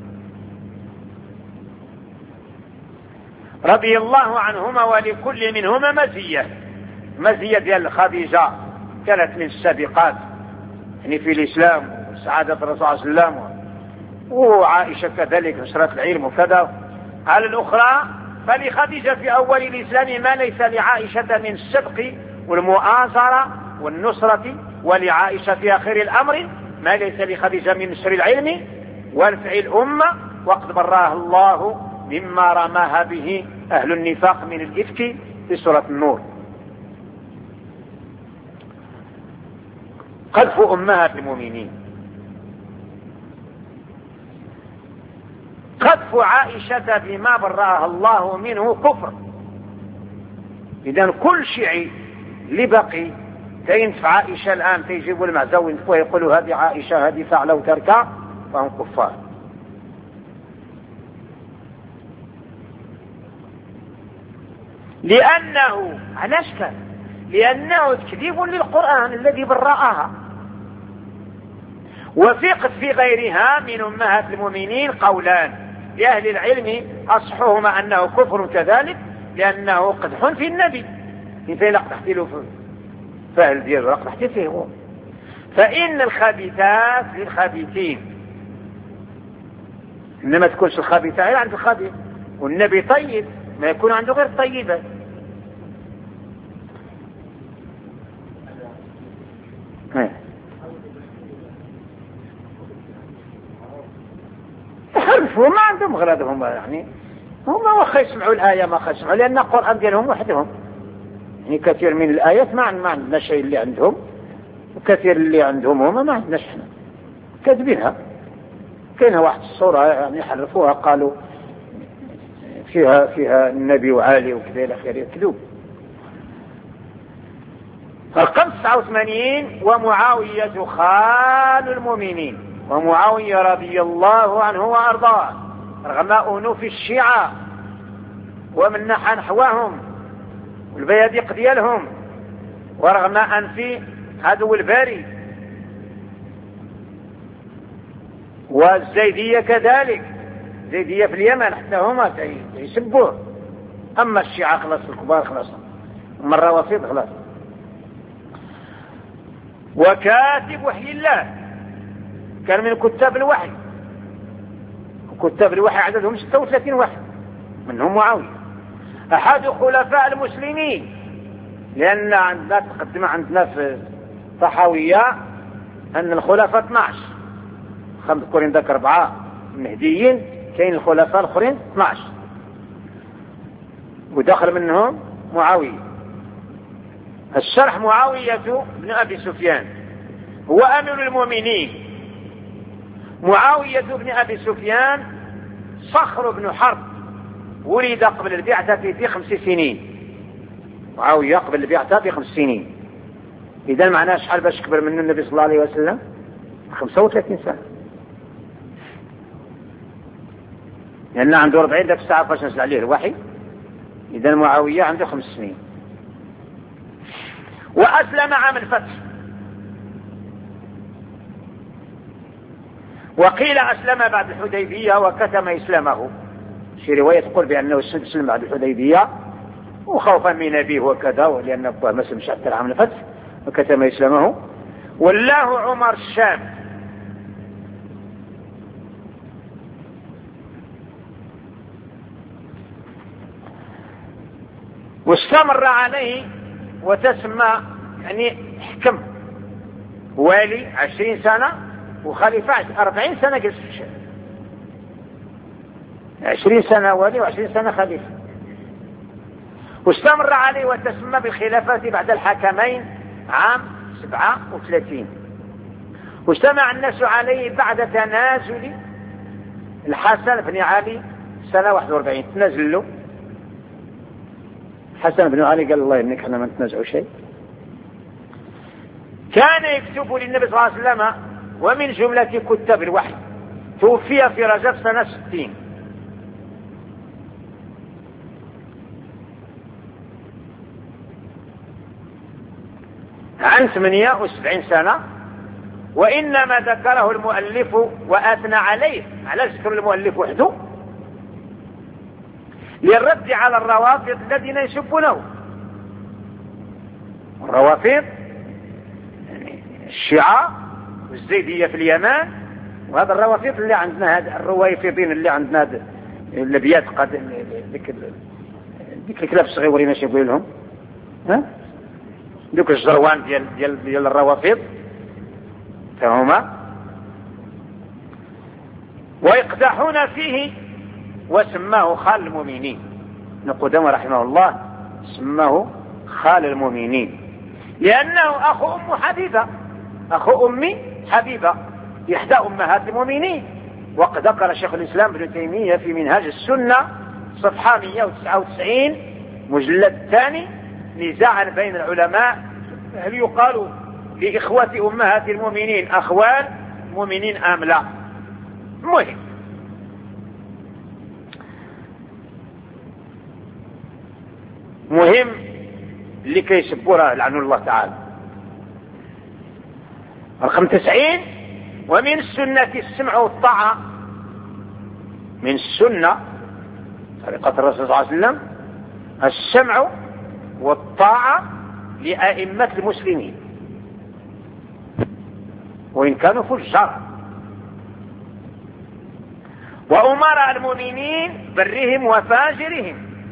رضي الله عنهما، ولكل منهما مزية. مزية ديال خديجة كانت من السابقات يعني في الإسلام وسعادة الرسول صلى الله عليه وسلم، وعائشة كذلك نشرت العلم وكذا. على الأخرى فلخديجة في أول الإسلام ما ليس لعائشة من السبق والمؤازرة والنصرة، ولعائشة في آخر الأمر ما ليس لخديجة من نشر العلم ونفع الأمة، وقد براها الله مما رماها به أهل النفاق من الإفك في سورة النور. قذف أمهات المؤمنين. قذف عائشة بما برأها الله منه كفر. إذن كل شيء اللي بقي تينف عائشة الآن تيجيبوا المعزوين ويقولوا هذه عائشة هذه فعلة وتركة فهم كفار. لأنه علاش كان؟ لأنه تكذيب للقرآن الذي برأها. وفقت في غيرها من أمهات المؤمنين قولان لأهل العلم أصحهما أنه كفر كذلك، لأنه قدح في النبي فين لقد له فهل ديال لقد احتل فيه هو. فإن الخبيثات للخبيثين، إنما تكونش الخبيثة غير عند الخبيث، والنبي طيب ما يكون عنده غير طيبة. تحرفوا ما عندهم غرضهم، يعني هم واخا يسمعوا الآية ما خا يسمعوا، لأن القرآن ديالهم وحدهم. يعني كثير من الآيات ما ما عندنا شيء اللي عندهم، وكثير اللي عندهم هما ما عندناش احنا كاتبينها. كاينه واحد الصورة يعني حرفوها قالوا فيها فيها النبي وعالي وكذا الى اخره، كذوب. رقم تسعة وثمانين ومعاوية خال المؤمنين، ومعاوية رضي الله عنه وأرضاه رغم أنوف الشيعة ومن نحى نحوهم والبيادق ديالهم، ورغم أنف عدو الباري، والزيدية كذلك، زيدية في اليمن حتى هما يسبوه. أما الشيعة خلاص الكبار خلاص، أما الروافض خلاص. وكاتب وحي الله كان من كتاب الوحي، كتاب الوحي عددهم ستة وثلاثين واحد منهم معاوية. أحد خلفاء المسلمين، لأن عندنا تقدم عندنا في طحاوية أن الخلفاء اثنا عشر، خمس كورين ذاك أربعة مهديين، كاين الخلفاء الآخرين اثنا عشر ودخل منهم معاوية. الشرح معاوية بن أبي سفيان هو أمير المؤمنين. معاوية بن أبي سفيان صخر بن حرب، ولد قبل البعثة في خمس سنين. معاوية قبل البعثة في خمس سنين إذا معناه شحال باش كبر من النبي صلى الله عليه وسلم؟ خمسة وثلاثين سنة، لأن عنده أربعين ذاك الساعة فاش نزل عليه الوحي. إذا معاوية عنده خمس سنين. وأسلم عام الفتح، وقيل أسلم بعد الحديبية وكتم إسلامه. في رواية تقول بأنه أسلم بعد الحديبية وخوفا من أبيه وكذا، ولأن أبوه ما سلمش حتى عام الفتح، وكتم إسلامه. والله عمر الشام، واستمر عليه وتسمى يعني حكم والي عشرين سنة وخليفة أربعين سنة جلس في الشام. عشرين سنة والي وعشرين سنة خليفة. واستمر عليه وتسمى بالخلافة بعد الحكمين عام سبعة وثلاثين. واجتمع الناس عليه بعد تنازل الحسن بن علي سنة واحد وأربعين. تنازل له حسن بن علي، قال الله إنك احنا ما نتنازعوا شيء. كان يكتب للنبي صلى الله عليه وسلم، ومن جملة كتاب الوحي. توفي في رجب سنة ستين. عن ثمانية وسبعين سنة. وإنما ذكره المؤلف وأثنى عليه، على ذكر المؤلف وحده، للرد على الروافض الذين يسبونه. الروافض يعني الشيعة والزيدية في اليمن، وهذا الروافض اللي عندنا، هذا الرويفضين اللي عندنا اللي بيعتقد ذيك ذيك الكلاب الصغيرين اش يقول لهم، ها دوك الجروان ديال ديال ديال الروافض فهما، ويقدحون فيه. وسماه خال المؤمنين. ابن قدامة رحمه الله سماه خال المؤمنين، لأنه أخو أم حبيبة، أخو أمي حبيبة، إحدى أمهات المؤمنين. وقد ذكر شيخ الإسلام ابن تيمية في منهاج السنة صفحة مئة وتسعة وتسعين مجلد الثاني نزاعا بين العلماء هل يقال لإخوة أمهات المؤمنين أخوال مؤمنين أم لا. مهم. مهم لكي يسبوها لعن الله تعالى. رقم تسعين. ومن السنة السمع والطاعة، من السنة طريقة الرسول صلى الله عليه وسلم السمع والطاعة لأئمة المسلمين وإن كانوا فجار، وأمراء المؤمنين برهم وفاجرهم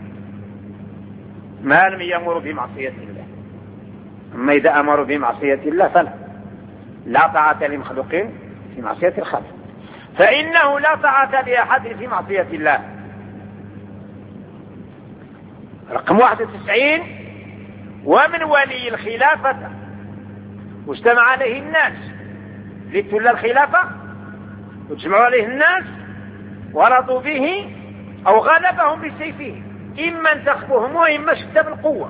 ما لم يأمروا بمعصية الله. أما إذا أمروا بمعصية الله فلا لا طاعة لمخلوقين في معصية الخالق، فإنه لا طاعة لأحد في معصية الله. رقم واحد وتسعين. ومن ولي الخلافة واجتمع عليه الناس لتولى الخلافة، واجتمعوا عليه الناس ورضوا به أو غلبهم بسيفه، إما انتخبوهم وإما شد بالقوة.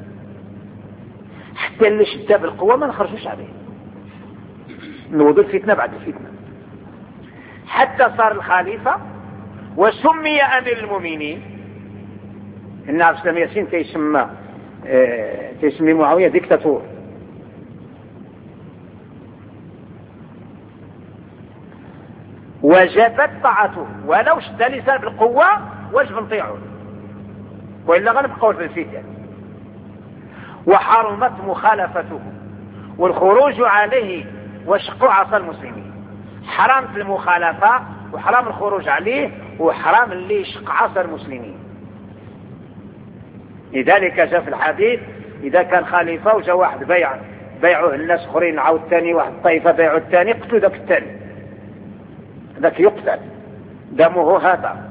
حتى اللي شد بالقوة ما نخرجوش عليه، نوضوا الفتنة بعد الفتنة حتى صار الخليفة وسمي أمير المؤمنين. إن عبد السلام ياسين تيسمى اه تيسمي معاوية ديكتاتور. وجبت طاعته ولو شد لسان بالقوة واجب نطيعه، وإلا غنب قول في الفتن. وحرمت مخالفته والخروج عليه وشق عصا المسلمين. حرام المخالفة وحرام الخروج عليه وحرام اللي يشق عصا المسلمين. لذلك جاء في الحديث إذا كان خليفة وجاء واحد بيع بيعوه الناس اخرين عاود ثاني واحد طائفة بيعوا الثاني قتلوا ذاك الثاني، ذاك يقتل دمه هذا.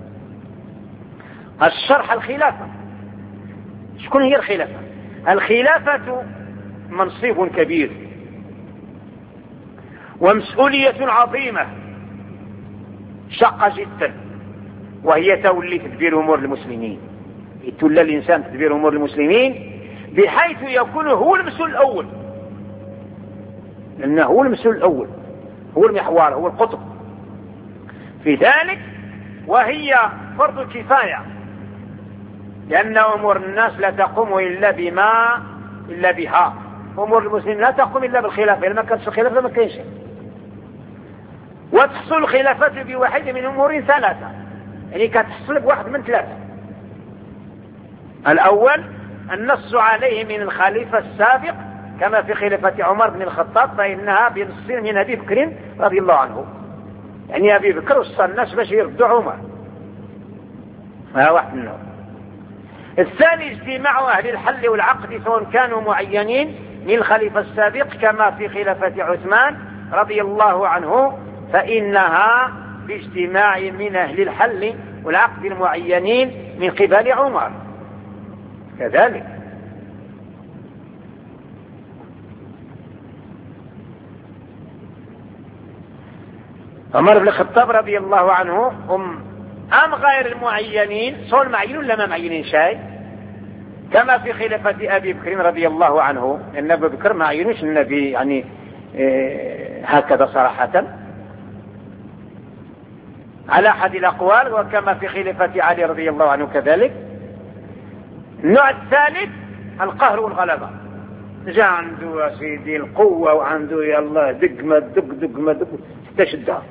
الشرح الخلافة. شكون هي الخلافة؟ الخلافة منصب كبير ومسؤولية عظيمة شاقة جدا، وهي تولي تدبير أمور المسلمين. يتولى الإنسان تدبير أمور المسلمين بحيث يكون هو المسؤول الأول لأنه هو المسؤول الأول، هو المحور، هو القطب في ذلك، وهي فرض كفاية، لأن أمور الناس لا تقوم إلا بما إلا بها. أمور المسلمين لا تقوم إلا بالخلافة، لما كانت الخلافة ما كاينش. وتحصل الخلافة بواحد من أمور ثلاثة، يعني كتحصل بواحد من ثلاثة. الأول النص عليه من الخليفة السابق كما في خلافة عمر بن الخطاب، فإنها بنص من أبي بكر رضي الله عنه، يعني أبي بكر وصى الناس باش يردوا عمر، هذا واحد منهم. الثاني اجتماع أهل الحل والعقد سواء كانوا معينين من الخليفة السابق كما في خلافة عثمان رضي الله عنه، فإنها باجتماع من أهل الحل والعقد المعينين من قبل عمر كذلك. عمر بن الخطاب رضي الله عنه هم أم غير المعينين، صار معينون لما معينين شيء كما في خلافة أبي بكر رضي الله عنه، لأن أبي بكر ما عينوش النبي يعني إيه هكذا صراحة على أحد الأقوال، وكما في خلافة علي رضي الله عنه كذلك. النوع الثالث القهر والغلبة، جاء عنده سيدي القوة وعنده يا الله دق ما دق دق ما دق تشدها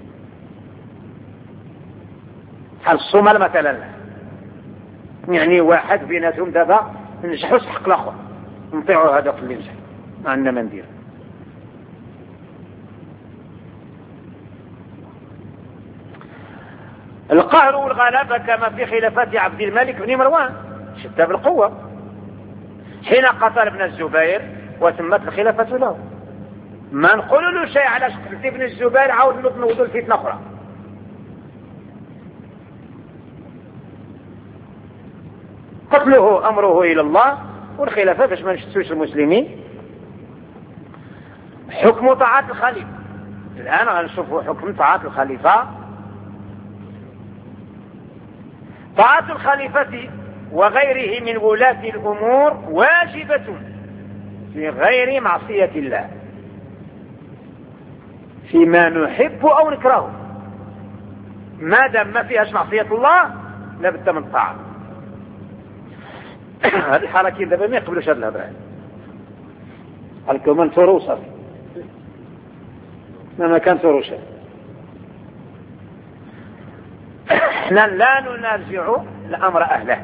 حال الصومال مثلا، يعني واحد بيناتهم دابا نجحوا حق الاخر نطيعوا هذا اللي نجح، ما عندنا ما ندير. القهر والغلبة كما في خلافة عبد الملك بن مروان، شدها بالقوة حين قتل ابن الزبير وتمت الخلافة له. ما نقول له شيء على قتل ابن الزبير عاود نوضوا الفتنة أخرى. قتله أمره إلى الله، والخلافة باش ما نشتوش المسلمين. حكم طاعة الخليفة، الآن غنشوفوا حكم طاعة الخليفة. طاعة الخليفة وغيره من ولاة الأمور واجبة في غير معصية الله فيما نحب أو نكره، ما دام ما فيهاش معصية الله لابد من الطاعة. هذه الحركة دابا ما يقبلوش هذا الهبال، قال لكم من تروسا ما كان تروسا. احنا لا ننازع الأمر أهله،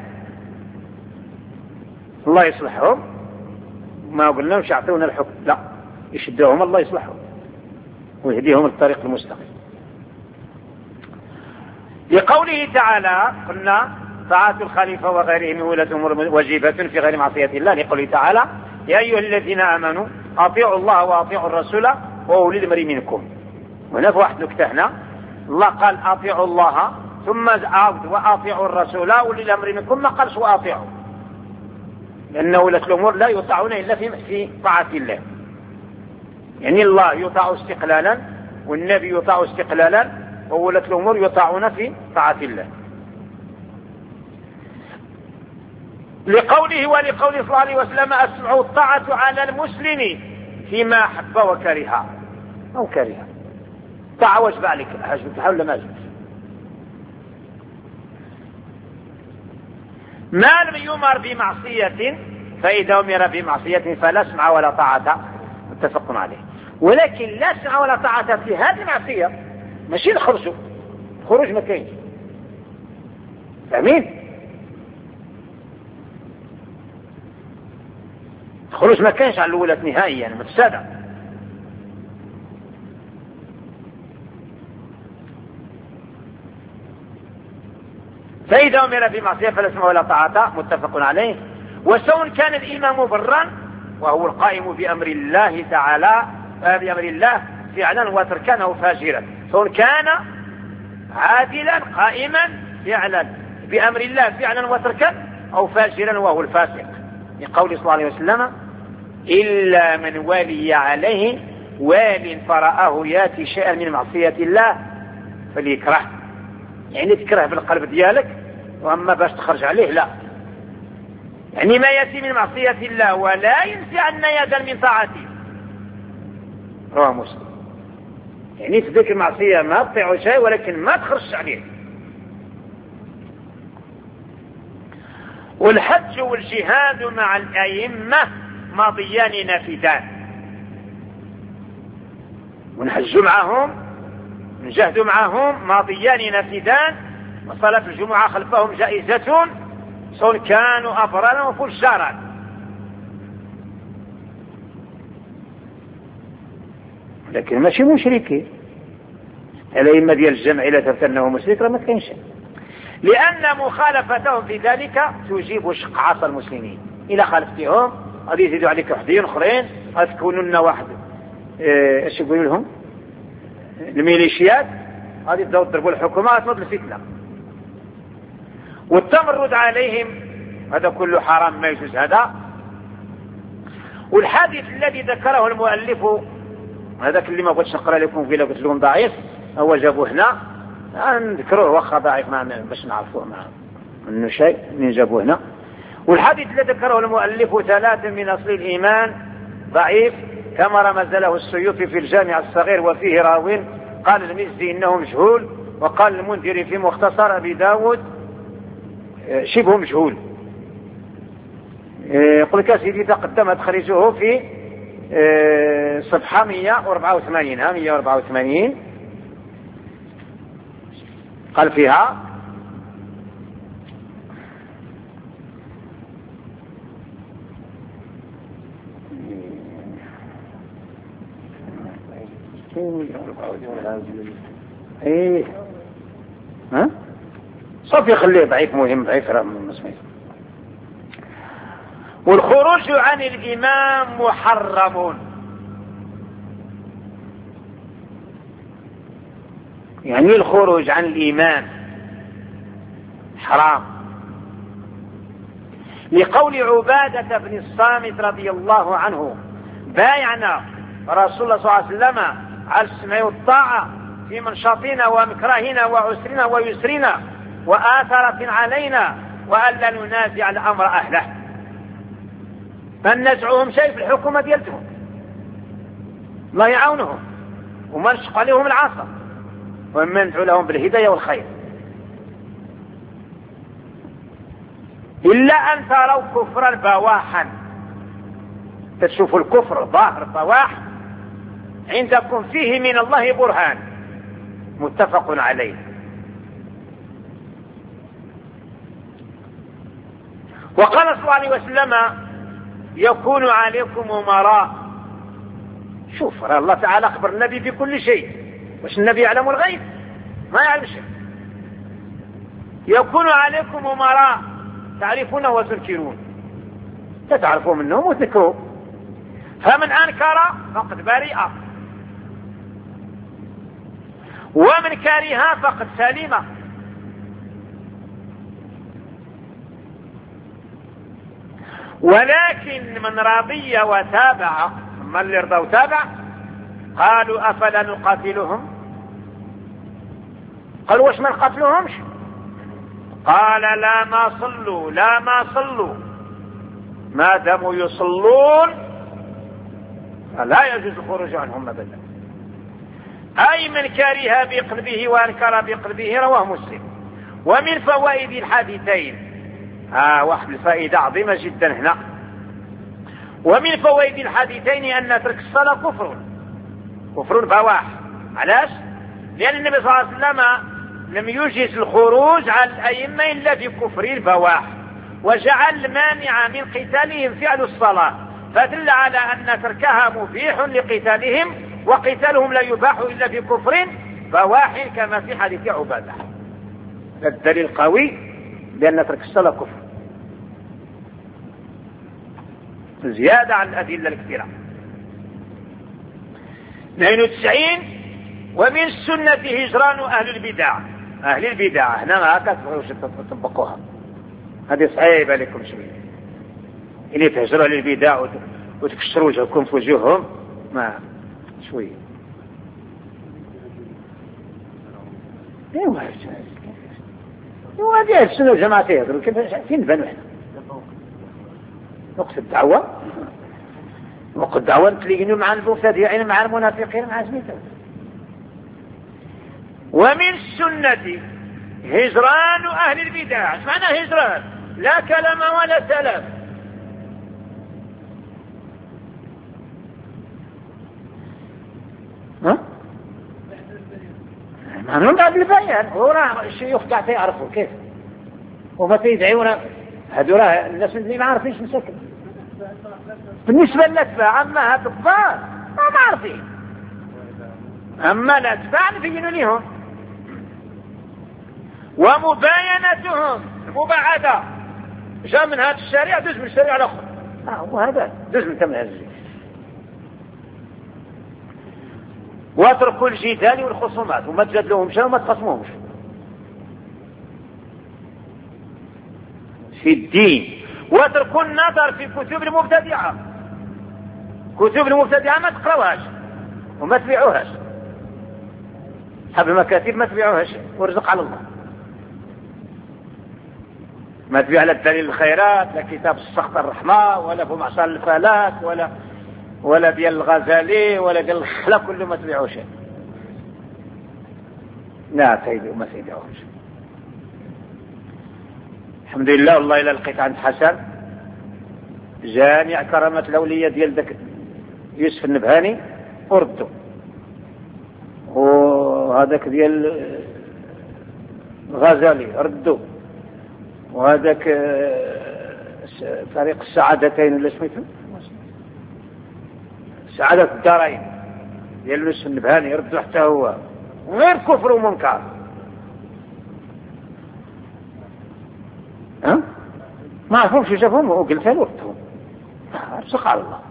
الله يصلحهم، ما قلنا مش يعطونا الحكم، لا يشدوهم الله يصلحهم ويهديهم الطريق المستقيم. لقوله تعالى قلنا طاعة الخليفة وغيره من ولاة الأمور واجبة في غير معصية الله، لقوله تعالى يا أيها الذين آمنوا أطيعوا الله وأطيعوا الرسول وأولي الأمر منكم. هناك واحد نكتة هنا، الله قال أطيعوا الله ثم عاود وأطيعوا الرسول وأولي الأمر منكم، ما قالش وأطيعوا، لأن ولاة الأمور لا يطاعون إلا في في طاعة الله، يعني الله يطاع استقلالا والنبي يطاع استقلالا وولاة الأمور يطاعون في طاعة الله. لقوله ولقوله صلى الله عليه وسلم السمع والطاعة على المسلم فيما أحب وكره أو كره. طاعة واجب عليك، هجبتها ولا ما هجبتها؟ ما لم يؤمر بمعصية فإذا أمر بمعصية فلا سمع ولا طاعة، متفق عليه. ولكن لا سمع ولا طاعة في هذه المعصية، ماشي الخرج، الخروج ما كاينش، فاهمين؟ الخروج ما كانش على الولاة نهائيا، يعني متسادة. فإذا أمر بمعصية فلا سمع ولا طاعة، متفق عليه. وسواء كان الإمام برا وهو القائم بأمر الله تعالى بأمر الله فعلا وتركانه فاجرا، سواء كان عادلا قائما فعلا بأمر الله فعلا وتركا أو فاجرا وهو الفاسق، لقول صلى الله عليه وسلم إلا من ولي عليه وال فرآه ياتي شيئا من معصية الله فليكره، يعني تكره بالقلب ديالك، وأما باش تخرج عليه لا، يعني ما يأتي من معصية الله ولا ينسي أن يدا من طاعته، رواه مسلم. يعني في ذيك المعصية ما تطيعوا شيء ولكن ما تخرج عليه. والحج والجهاد مع الأئمة ماضيان نافذان، ونحج معهم نجاهد معهم ماضيان نافذان، وصلاة الجمعة خلفهم جائزة سواء كانوا أبرارا وفجارا. لكن ماشي مشركين. الأئمة ديال الجمع إلى ثبت أنه مشرك راه ما كاينش، لأن مخالفتهم في ذلك تجيب شق عصا المسلمين. إلى خالفتهم غادي يزيدوا عليك وحدين أخرين، غتكونوا لنا واحد ايش اه يقولوا لهم الميليشيات، غادي تبداو تضربوا الحكومة، غتنوض الفتنة والتمرد عليهم. هذا كله حرام ما يجوز هذا. والحديث الذي ذكره المؤلف هذاك اللي ما بغيتش نقرا لكم فيه، قلت لكم ضعيف، هو جابوه هنا نذكروه واخا ضعيف باش نعرفوه مع انه شيء من جابوه هنا. والحديث الذي ذكره المؤلف ثلاث من اصل الايمان ضعيف كما رمز له السيوطي في الجامع الصغير وفيه راو، قال المزي انه مجهول، وقال المنذري في مختصر ابي داود شبه مجهول. يقول لك سيدي تقدم تخرجه في صفحة مئة وأربعة وثمانين، ها مئة وأربعة وثمانين قال فيها ايه ها صافي يخليه ضعيف مهم ضعيف راه من مسميه. والخروج عن الإمام محرم، يعني الخروج عن الإمام حرام، لقول عبادة بن الصامت رضي الله عنه بايعنا رسول الله صلى الله عليه وسلم على السمع والطاعة في منشطنا ومكرهنا وعسرنا ويسرنا وآثرة علينا، وألا ننازع الأمر أهله. من نزعهم شيء في الحكومة ديالتهم الله يعاونهم، وما نشق عليهم العصا، وما ندعو لهم بالهداية والخير. إلا أن تروا كفرا بواحا، تشوفوا الكفر ظاهر بواح عندكم فيه من الله برهان متفق عليه. وقال صلى الله عليه وسلم يكون عليكم أمراء. شوف الله تعالى أخبر النبي بكل شيء، واش النبي يعلم الغيب؟ ما يعلم شيء. يكون عليكم أمراء تعرفونه وتنكرون، تتعرفوا منهم وتذكروا، فمن أنكر فقد برئ، ومن كره فقد سلم. ولكن من رضي وتابع، من اللي رضى وتابع قالوا أفلا نقاتلهم؟ قالوا واش ما نقاتلهمش؟ قال لا ما صلوا لا ما صلوا ما داموا يصلون فلا يجوز الخروج عنهم أبدا. أي من كره بقلبه وأنكر بقلبه، رواه مسلم. ومن فوائد الحديثين آه واحد الفائدة عظيمة جدا هنا. ومن فوائد الحديثين أن ترك الصلاة كفر كفر بواح. علاش؟ لأن النبي صلى الله عليه وسلم لم يجيز الخروج على الأئمة إلا في كفر البواح، وجعل المانع من قتالهم فعل الصلاة، فدل على أن تركها مبيح لقتالهم، وقتالهم لا يباح إلا في كفر بواح كما في حديث عبادة. الدليل قوي بأن ترك الصلاة كفر، زيادة عن الأدلة الكثيرة. اثنين وتسعين ومن السنة هجران أهل البدع. أهل البدع هنا ما تفعلوش تطبقوها، هذه صعيبة لكم شوية. إني تهجروا أهل البدع وتكسروا وجهكم في وجوههم ما شوية. ايوا ايوا هذه السنة والجماعة يهضروا كيف فين نبانوا احنا وقت الدعوة. وقد دعوان تلقينوا مع المبتدعين مع المنافقين مع سميتهم. ومن السنة هجران أهل البدع. ايش معنى هجران؟ لا كلام ولا سلام. ها؟ معنى بعد البيان وراه الشيوخ قاعد يعرفوا كيف وما تيدعيونا هذو راه الناس اللي ما عارفينش مسكن بالنسبة للأتباع. أما هذو الكفار ما عارفين، أما الأتباع نبينوا لهم. ومباينتهم المباعدة جاء من هذا الشارع دوز من الشارع الآخر. آه وهذا دوز من ثمن هذا. واتركوا الجدال والخصومات وما تجادلوهمش وما تخصموهمش في الدين. واتركوا النظر في كتب المبتدعة. كتب المبتدعة ما تقراوهاش وما تبيعوهاش. حب المكاتب ما تبيعوهاش ورزق على الله. ما تبيع لا دليل الخيرات لا كتاب السخط الرحمة ولا في معصر الفلاك ولا ولا ديال الغزالي ولا ديال الخلا كله ما تبيعوش. لا تيبيعوا ما تيبيعوش. الحمد لله والله إلا لقيت عند حسن جامع كرامات الأولية ديال ذاك يوسف النبهاني وردوا، وهذاك ديال الغزالي ردوا، وهذاك فريق السعادتين ولا سميتو سعادة الدارين ديال يوسف النبهاني يردوا حتى هو غير كفر ومنكر. ها ما عرفوش شافهم وقلت له وردهم ارزق على الله.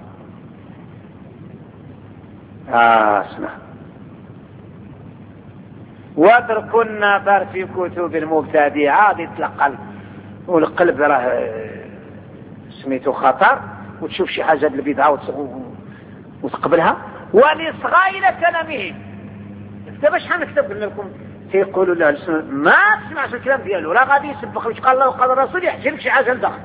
آه اسمع. واتركوا النظر في كتب المبتدعة يتلقى والقلب راه سميته خطر وتشوف شي حاجة البدعة وتقبلها. ولصغى إلى كلامه. كتاب شحال نكتب قلنا لكم تيقولوا له ما تسمعش الكلام ديالو راه غادي يسبق لك قال الله وقال الرسول يحجب شي حاجة لداخل.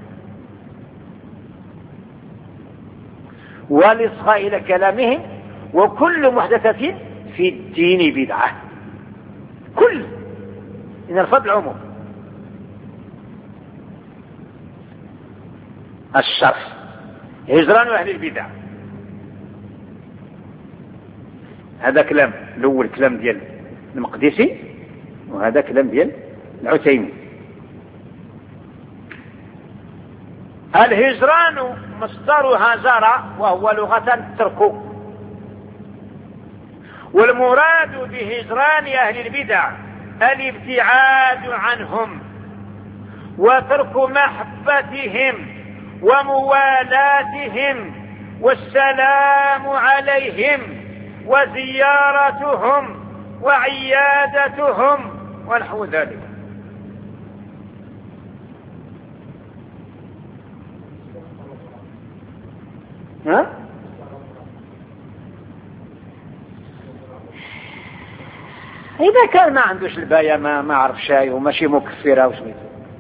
ولصغى إلى كلامه. وكل محدثة في الدين بدعة. كل إن الفضل عموم. الشرح هجران أهل البدع. هذا كلام الأول كلام ديال المقدسي وهذا كلام ديال العثيمين. الهجران مصدر هاجر وهو لغة الترك. والمراد بهجران أهل البدع الابتعاد عنهم وترك محبتهم وموالاتهم والسلام عليهم وزيارتهم وعيادتهم ونحو ذلك. ها؟ إذا كان ما عندوش الباية ما ما عرف شيء وماشي مكفرة وسميته.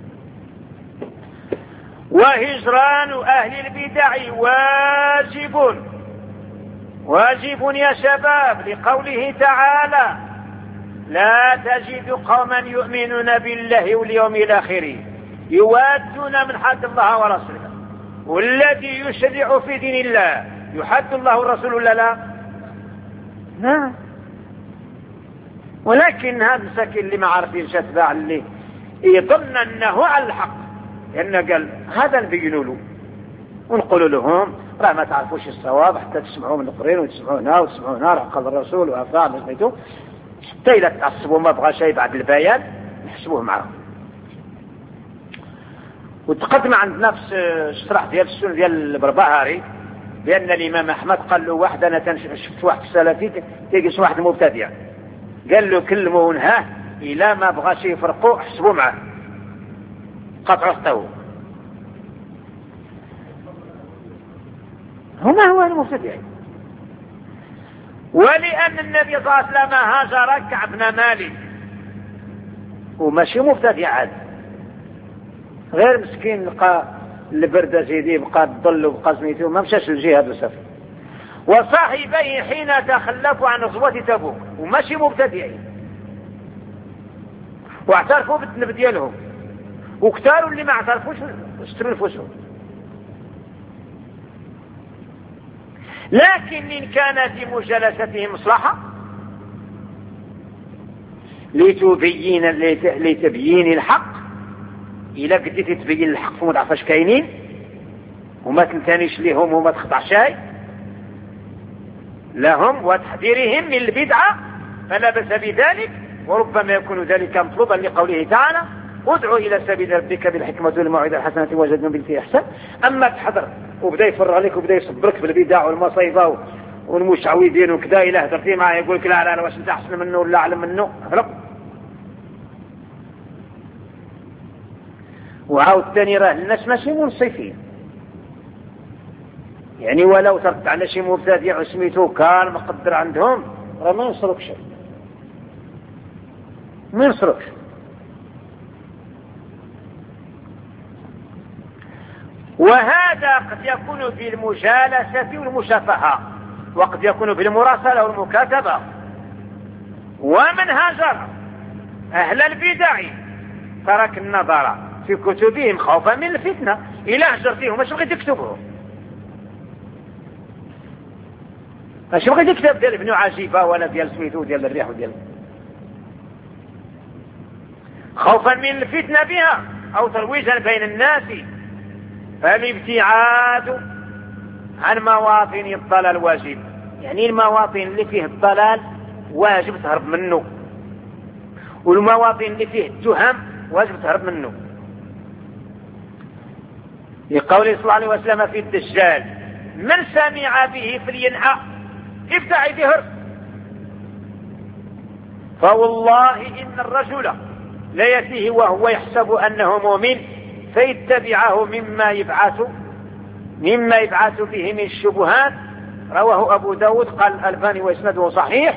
وهجران أهل البدع واجب واجب يا شباب لقوله تعالى لا تجد قوما يؤمنون بالله واليوم الآخر يوادون من حد الله ورسوله والذي يشرع في دين الله يحد الله والرسول ولا لا؟ نعم. ولكن هذا الساكن اللي ما عارفين اتباع اللي يظن انه على الحق لأنه قال هذا نبينوا له ونقول لهم راه ما تعرفوش الصواب حتى تسمعوا من القرين وتسمعوا هنا وتسمعوا هنا راه قال الرسول وافاع مسميتو حتى إذا تعصبوا ما بغى شيء بعد البيان نحسبوه معهم. وتقدم عندنا في الشرح ديال السنة ديال البربهاري بأن الإمام أحمد قال له واحد أنا شفت واحد السلفي تيجلس واحد مبتدع قال له كلمه ونهاه إلى ما بغى شيء يفرقوا حسبوا معه قطعوا حتى هنا هو المبتدعين. ولأن النبي صلى الله عليه وسلم هاجر كعب بن مالك وماشي مبتدع عاد غير مسكين لقى البردة سيدي بقى الظل وبقى سميتو ما مشاش للجهاد وسافر. وصاحبيه حين تخلفوا عن غزوة تبوك وماشي مبتدئين واعترفوا بالذنب ديالهم، وكتاروا اللي ما اعترفوش اشتروا نفوسهم. لكن إن كان في مجالستهم مصلحة لتبين لتبيين الحق، إلا قديتي تبين الحق وما تعرفاش كاينين وما تنتانيش لهم وما تخطع شيء لهم وتحذيرهم من البدعة فلا بأس بذلك، وربما يكون ذلك مطلوبا لقوله تعالى ادعو إلى سبيل ربك بالحكمة والموعظة الحسنة وجدنا بالتي أحسن. أما تحضر وبدا يفر عليك وبدا يصبرك بالبدع والمصايبة والمشعوذين وكذا إلى هدرتي معه يقول لك لا لا لا واش انت أحسن منه ولا أعلم منه اهرب. وعاود ثاني راه الناس ماشي منصفين، يعني ولو ترد على شي مبتدع وسميتو كان مقدر عندهم راه ما ينصركش ما ينصركش. وهذا قد يكون بالمجالسة والمشافهة، وقد يكون بالمراسلة والمكاتبة. ومن هاجر أهل البدع ترك النظر في كتبهم خوفا من الفتنة. إلى هجرتهم مش بغيت تكتبهم، مش بغيت تكتب ديال ابن عجيبة ولا ديال سميتو ديال الريح وديال خوفا من الفتنة بها أو ترويجا بين الناس، فالابتعاد عن مواطن الضلال واجب. يعني المواطن اللي فيه الضلال واجب تهرب منه، والمواطن اللي فيه التهم واجب تهرب منه. لقوله صلى الله عليه وسلم في الدجال من سمع به فلينأى ابتعد هرب. فوالله إن الرجل لا يأتيه وهو يحسب أنه مؤمن فيتبعه مما يبعث مما يبعث به من الشبهات. رواه أبو داود قال الألباني وإسناده صحيح.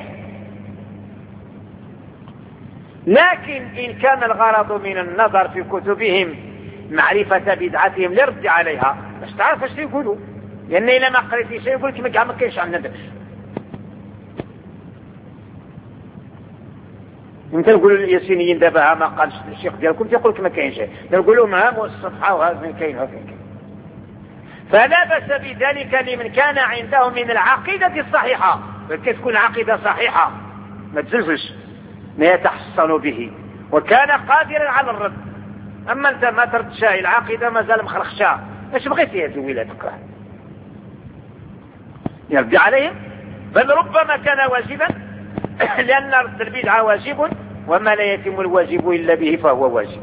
لكن إن كان الغرض من النظر في كتبهم معرفة بدعتهم لرد عليها باش تعرف اش يقولوا، لأن إلا ما قريتي شيء يقول لك ما كاينش عندنا درس. انت نقولوا للياسينيين دابا ما قالش الشيخ ديالكم تيقول لك ما كاينش، نقولوا ما هو الصفحه وهذا من كاين وهذا كاين. فلا بأس بذلك لمن كان عنده من العقيدة الصحيحة. كيف تكون عقيدة صحيحة ما تزلزلش ما يتحصن به وكان قادرا على الرد. اما انت ما تردش العقيدة مازال مخرخشا ايش بغيتي يا زويلة تكره يرجع عليهم. بل ربما كان واجبا لأن رد البدعة واجب، وما لا يتم الواجب إلا به فهو واجب.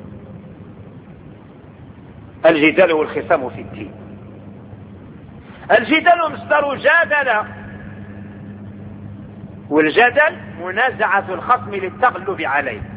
الجدال والخصام في الدين. الجدال مصدر جادل، والجدل منازعة الخصم للتغلب عليه.